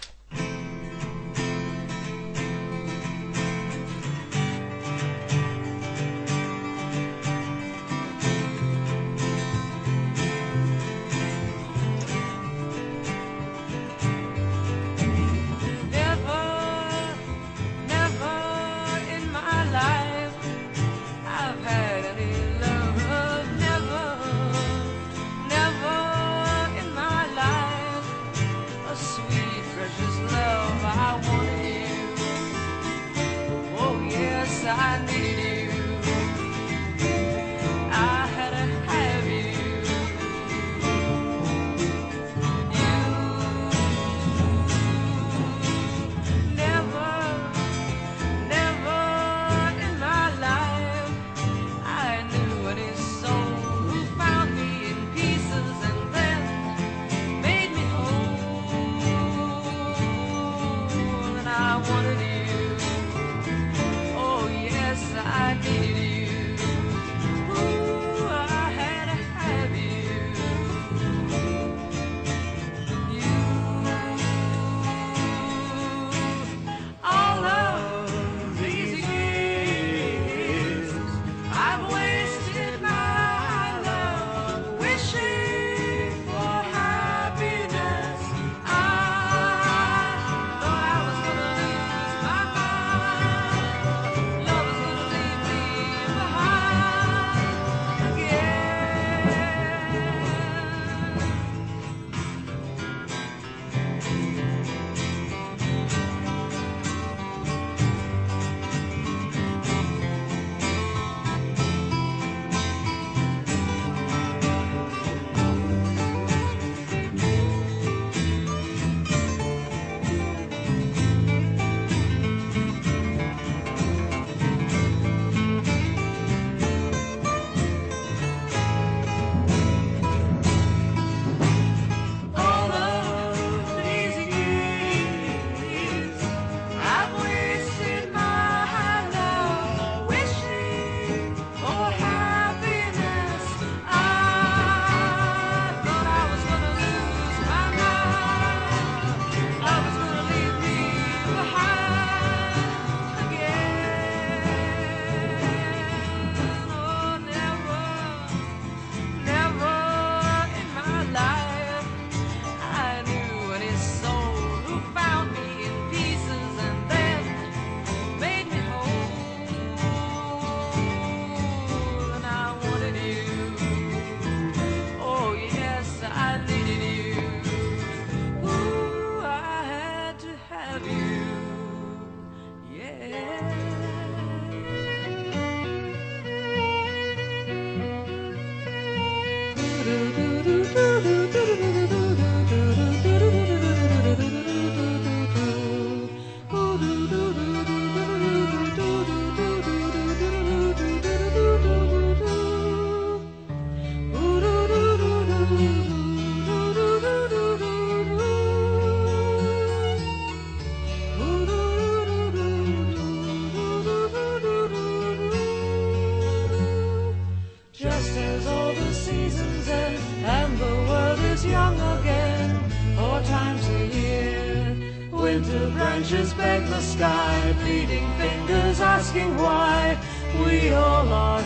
Branches beg the sky, pleading fingers asking why we all are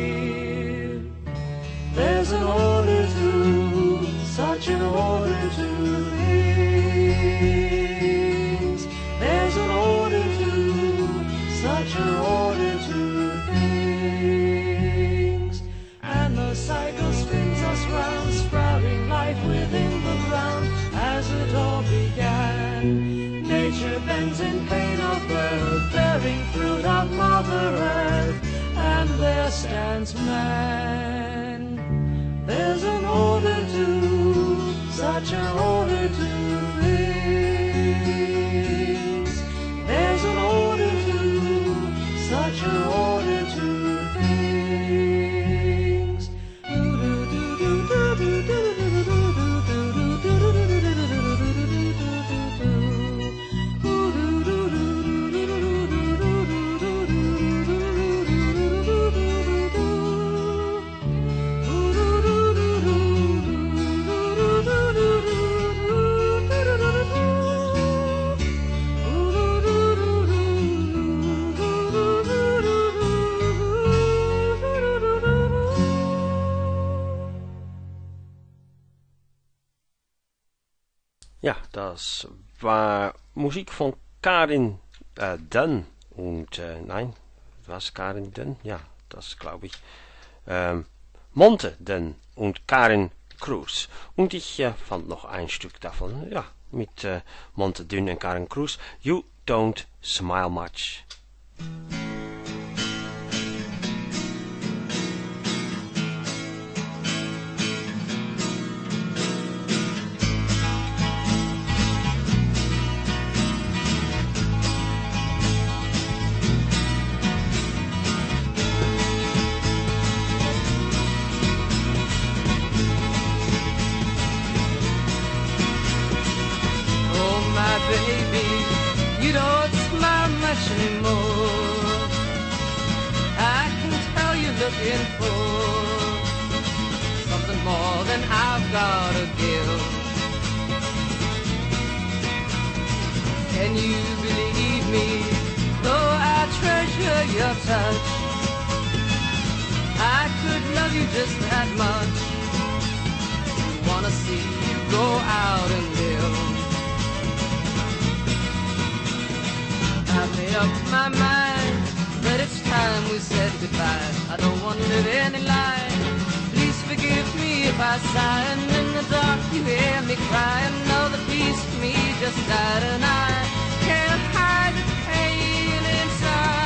here. There's an order to, such an order to things. There's an order to, such an order to things. And the cycle spins us round, sprouting life within the ground as it all began. Nature bends in pain of birth, bearing fruit of mother stands man. There's an order to, such an order to things. There's an order to, such an order to things. Ja, das war Musik von Karin äh, Dunn und äh, nein, was Karin Dunn? Ja, das glaube ich. Ähm, Monte Dunn und Karin Cruz. Und ich äh, fand noch ein Stück davon, ja, mit äh, Monte Dunn und Karin Cruz. You Don't Smile Much. Baby, you don't smile much anymore. I can tell you're looking for something more than I've got to give. Can you believe me? Though I treasure your touch, I could love you just that much. Wanna see you go out and live. I've made up my mind that it's time we said goodbye. I don't want to live any lie. Please forgive me if I sigh, and in the dark you hear me cry. Another piece of me just died, and I can't hide the pain inside.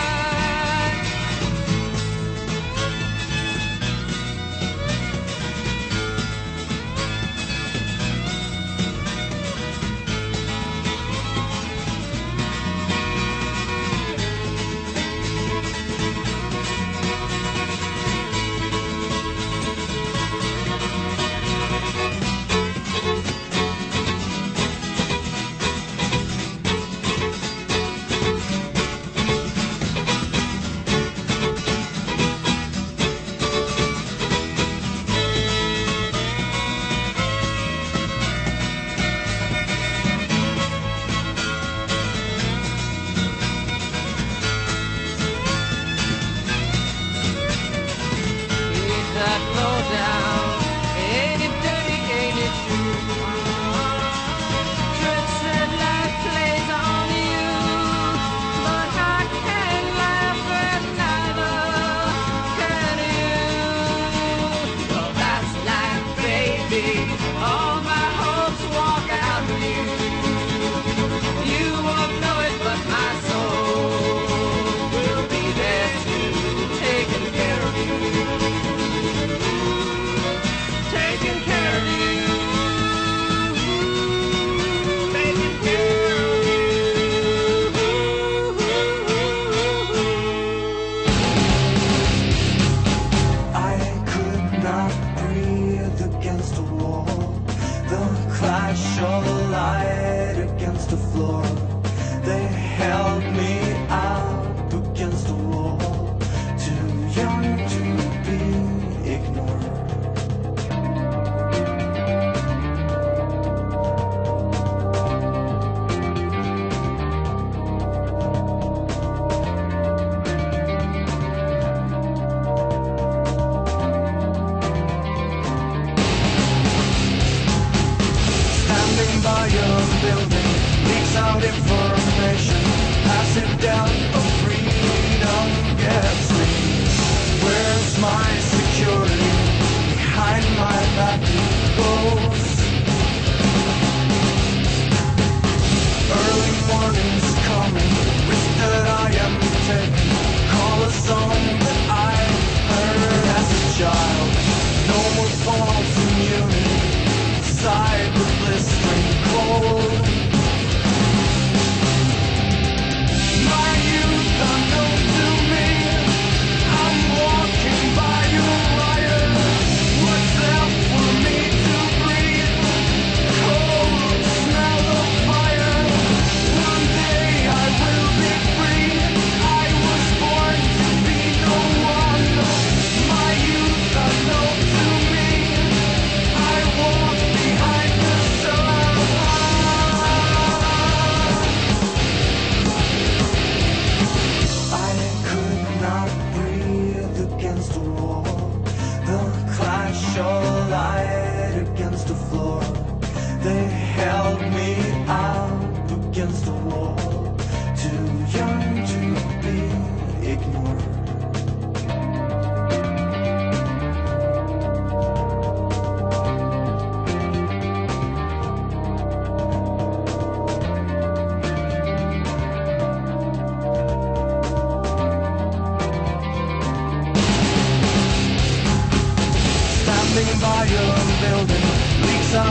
Call a song that I heard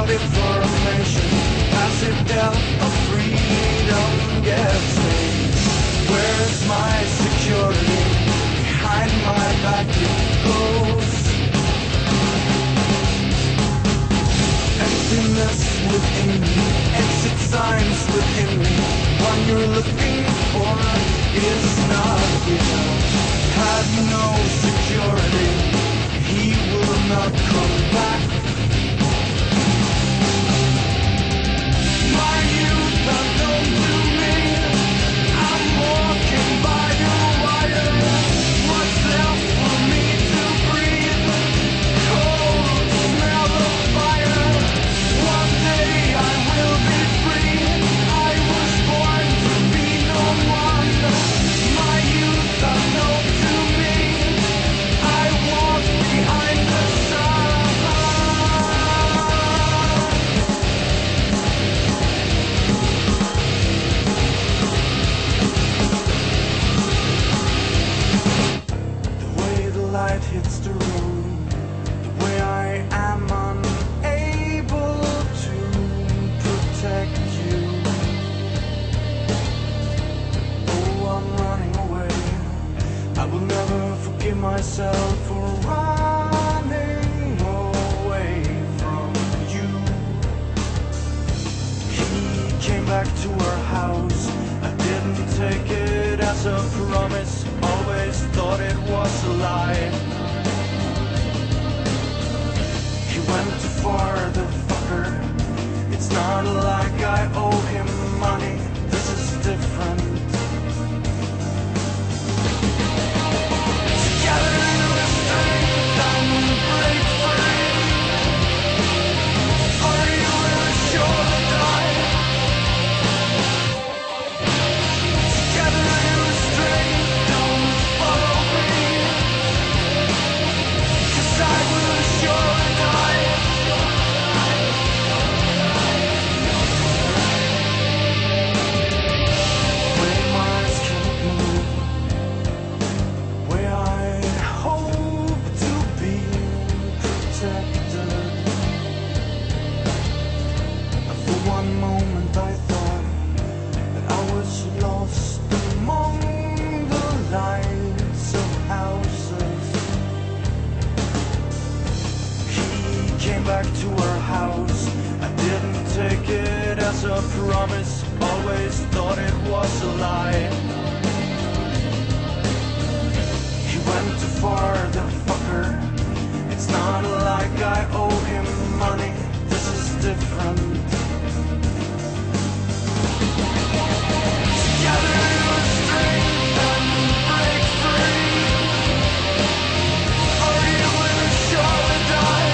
without information. Passive death of freedom gets me. Where's my security? Behind my back it goes. Emptiness within me, exit signs within me. One you're looking for is not here. Have no security, he will not come back. My youth unknown to me, I'm walking by the wire. What's left for me to breathe? Cold smell of fire. One day I will be free. I was born to be no one. My youth unknown to me, I walk behind the sun. The way the light hits the room, the way I am unable to protect you. Oh, I'm running away. I will never forgive myself for running away from you. He came back to our house. I didn't take it as a promise. Always thought it was a lie. He went too far, the fucker. It's not like I owe him money. This is different. Together we're strength and break free. Are you really sure to die? Together we're strength, don't follow me. 'Cause I will sure die. Where my eyes can't move, where I hope to be protected. For one moment I thought that I was lost among the lights of houses. He came back to our house. I didn't take it as a promise. Always thought it was a lie. He went too far, the fucker. It's not like I owe him money. This is different. Together we're strength and break free. Are you really sure to die?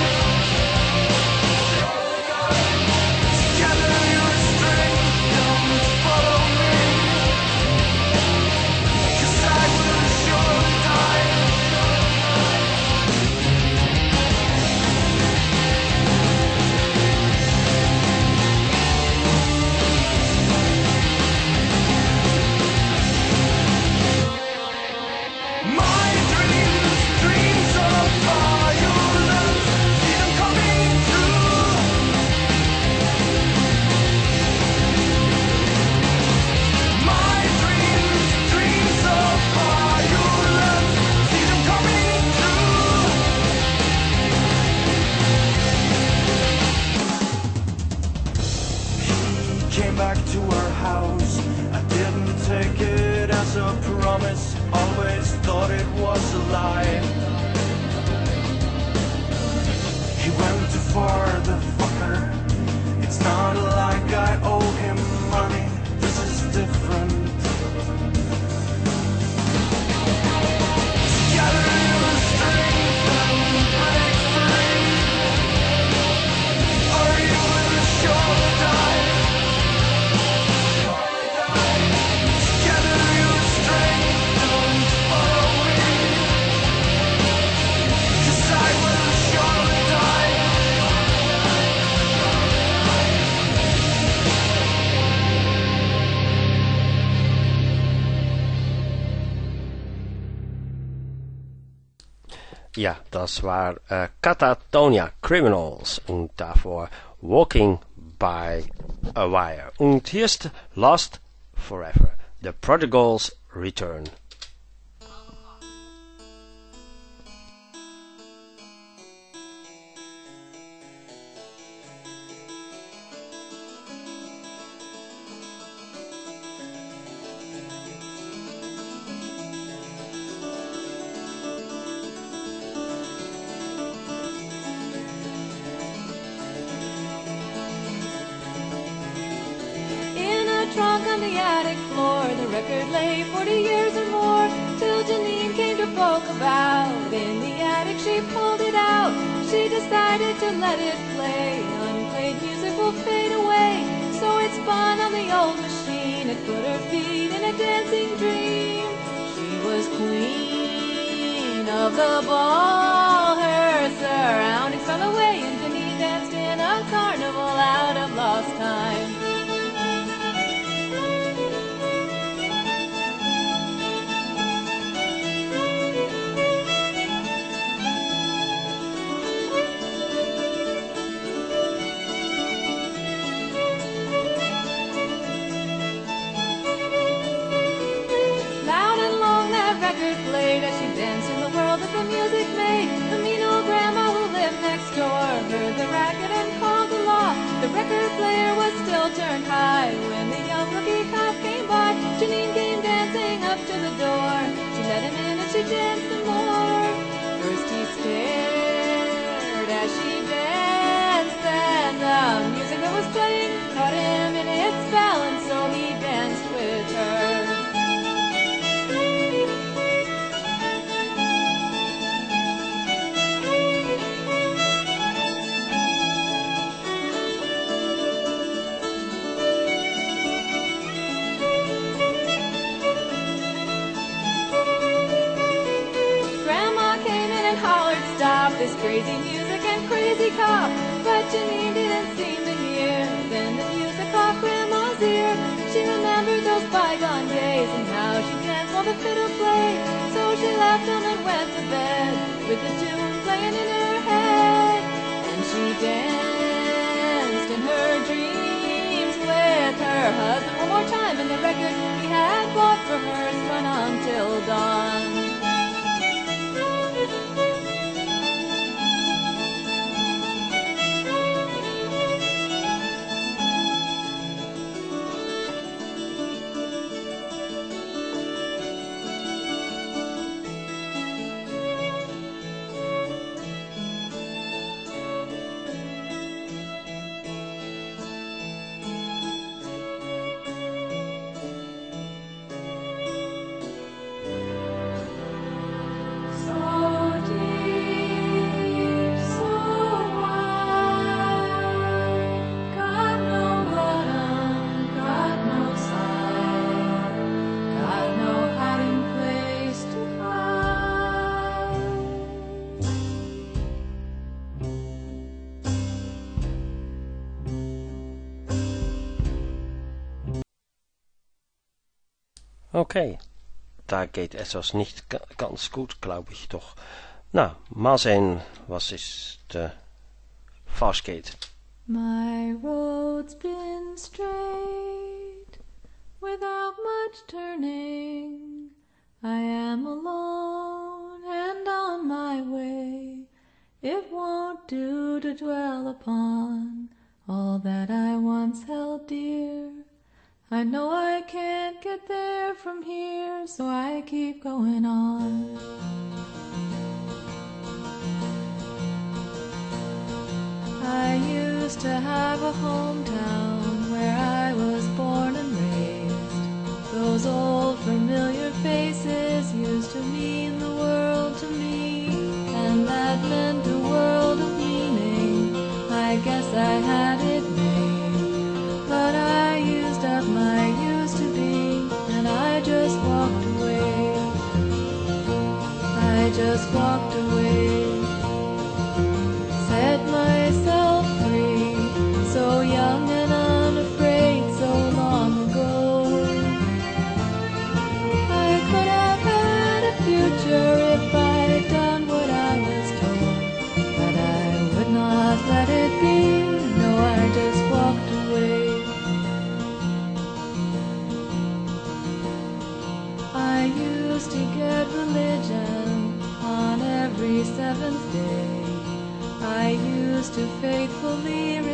Together we're strength, don't follow me. 'Cause I will sure die. My dreams, dreams of violence, see them coming true. My dreams, dreams of violence, see them coming true. He came back to our house. I didn't take it as a promise. Always thought it was a lie. He went too far, the fucker. It's not like I owe him money. This is different. Together we're strength and break free. Are you really sure to die? Together we're strength, don't follow me. 'Cause I will sure die. Ja, das war äh, Catatonia Criminals und davor Walking by a Wire. Und hier ist Lost Forever, The Prodigal's Return. Trunk on the attic floor, the record lay forty years or more, till Janine came to poke about. In the attic she pulled it out, she decided to let it play. Unplayed music will fade away, so it spun on the old machine. It put her feet in a dancing dream. She was queen of the ball, her surroundings fell away, and Janine danced in a carnival out of lost time. Played as she danced in the world that the music made. The mean old grandma who lived next door heard the racket and called the law. The record player was still turned high when the young rookie cop came by. Janine came dancing up to the door. She let him in and she danced some more. First he stared as she danced, then the music that was playing caught him in its spell, and so he danced with her. This crazy music and crazy cop, but Janine didn't seem to hear. Then the music caught Grandma's ear. She remembered those bygone days and how she danced while the fiddle played. So she left him and went to bed with the tune playing in her head. And she danced in her dreams with her husband one more time, and the record he had bought for her spun on till dawn. Okay, da geht etwas nicht ganz gut, glaube ich doch. Na, mal sehen, was ist äh, falsch geht. My road's been straight, without much turning. I am alone and on my way. It won't do to dwell upon all that I once held dear. I know I can't get there from here, so I keep going on. I used to have a hometown where I was born and raised. Those old familiar faces used to mean the world to me, and that meant a world of meaning. I guess I had it made, but I used up my used to be, and I just walked away. I just walked away. Set myself free, so young and unafraid, so long ago. I could have had a future if I'd done what I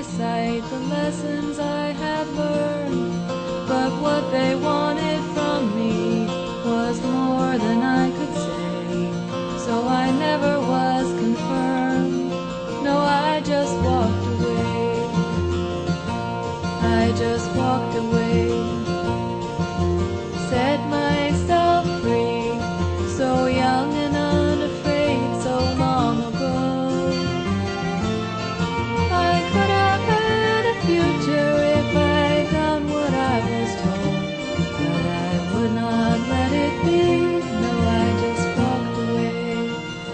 recite the lessons I had learned, but what they wanted from me was more than I could say, so I never was confirmed. No, I just walked away. I just walked away. Set myself free, so young and unafraid, so long ago. I could have had a future if I'd done what I was told, but I would not let it be. No, I just walked away.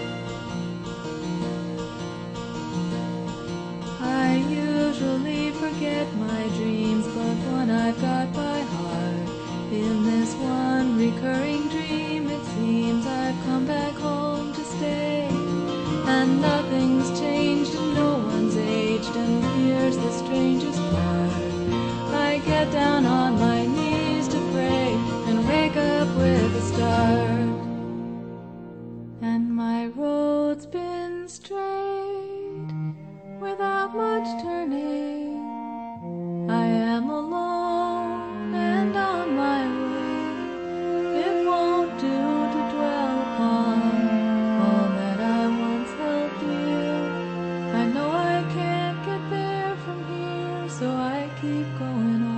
I usually forget my dreams, but one I've got by heart. In this one recurring dream, it seems I've come back home to stay, and nothing's changed and no one's aged, and here's the strangest part. I get down on my knees to pray and wake up with a start, and my road's been straight without much turning. I am alone and on my way. It won't do to dwell upon all that I once held dear. I know I can't get there from here, so I keep going on.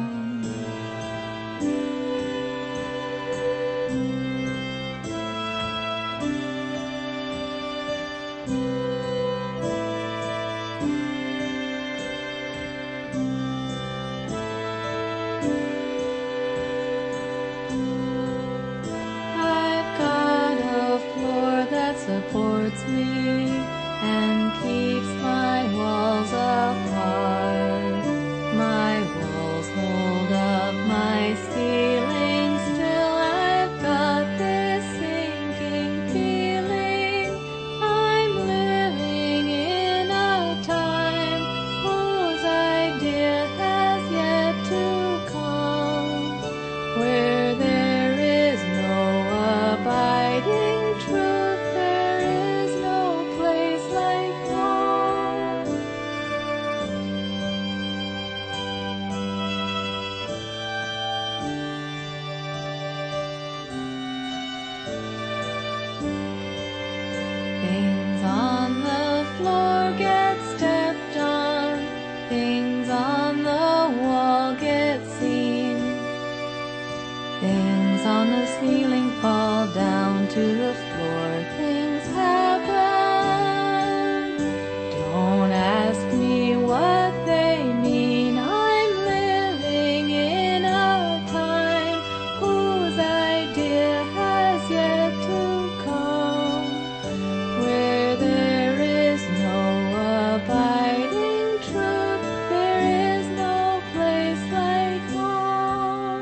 I've got a floor that supports me and keeps my walls apart. My walls hold up my ceiling, still I've got this sinking feeling. I'm living in a time whose idea has yet to come, where there is no abiding truth, there is no place like home. Things on the floor get stepped on, things on the wall get seen, things on the ceiling fall down to the floor. Things happen. Don't ask me what they mean. I'm living in a time whose idea has yet to come, where there is no abiding truth, there is no place like home.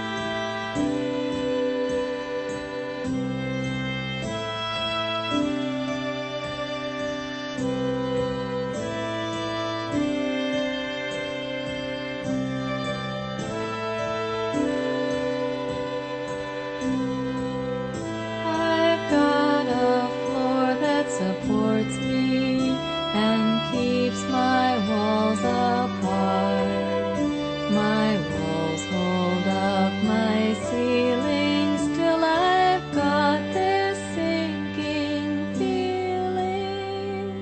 I've got a floor that supports me and keeps my walls apart. My walls hold up my ceiling, still I've got this sinking feeling.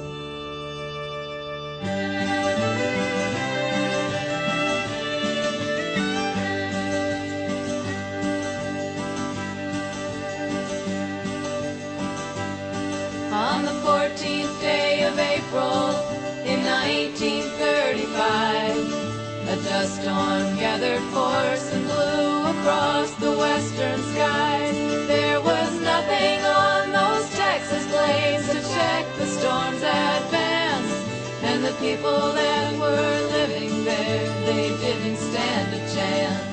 On the fourteenth day of April in nineteen thirty-five, a dust storm gathered force and blew across the western skies. There was nothing on those Texas plains to check the storm's advance, and the people that were living there, they didn't stand a chance.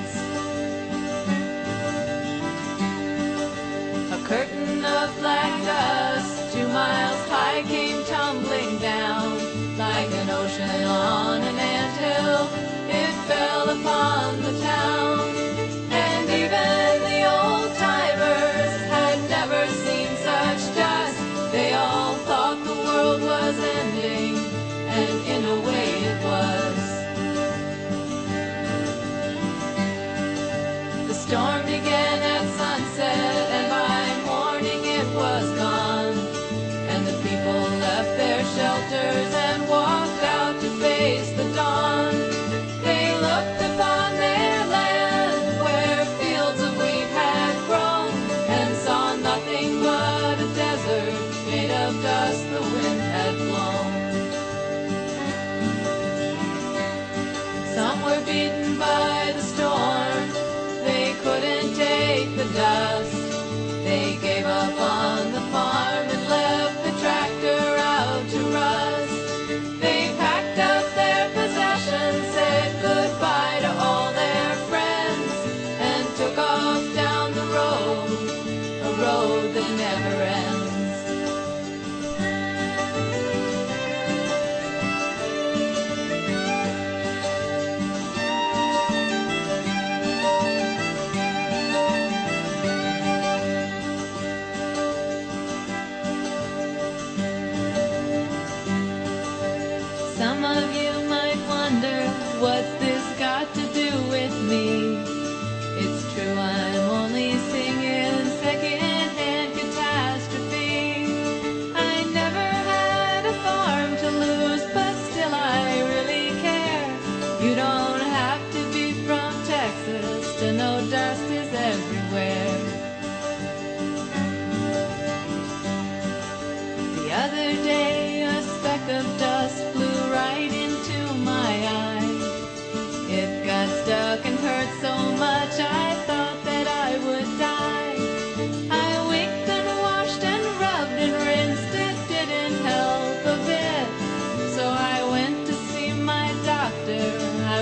A curtain of black dust two miles high came tumbling down like an ocean on an anthill. It fell upon the town, and even the old timers had never seen such dust. They all thought the world was ending, and in a way it was.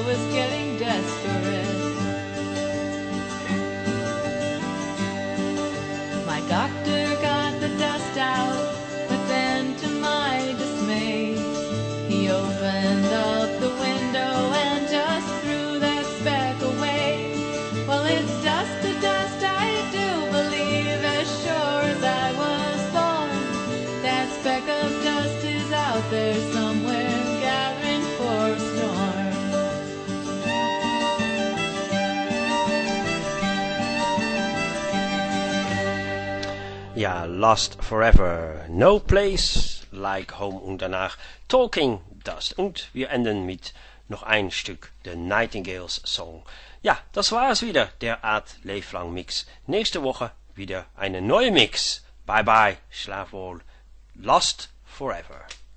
was getting desperate. My doctor got the dust out, but then to my dismay, he opened up the window and just threw that speck away. Well, it's dust to dust, I do believe, as sure as I was born. That speck of dust is out there somewhere, gathering for a storm. Ja, Lost Forever. No place like home. Und danach Talking Dust. Und wir enden mit noch ein Stück, The Nightingales Song. Ja, das war es wieder, der Art Leeflang Mix. Nächste Woche wieder eine neue Mix. Bye bye, schlaf wohl. Lost Forever.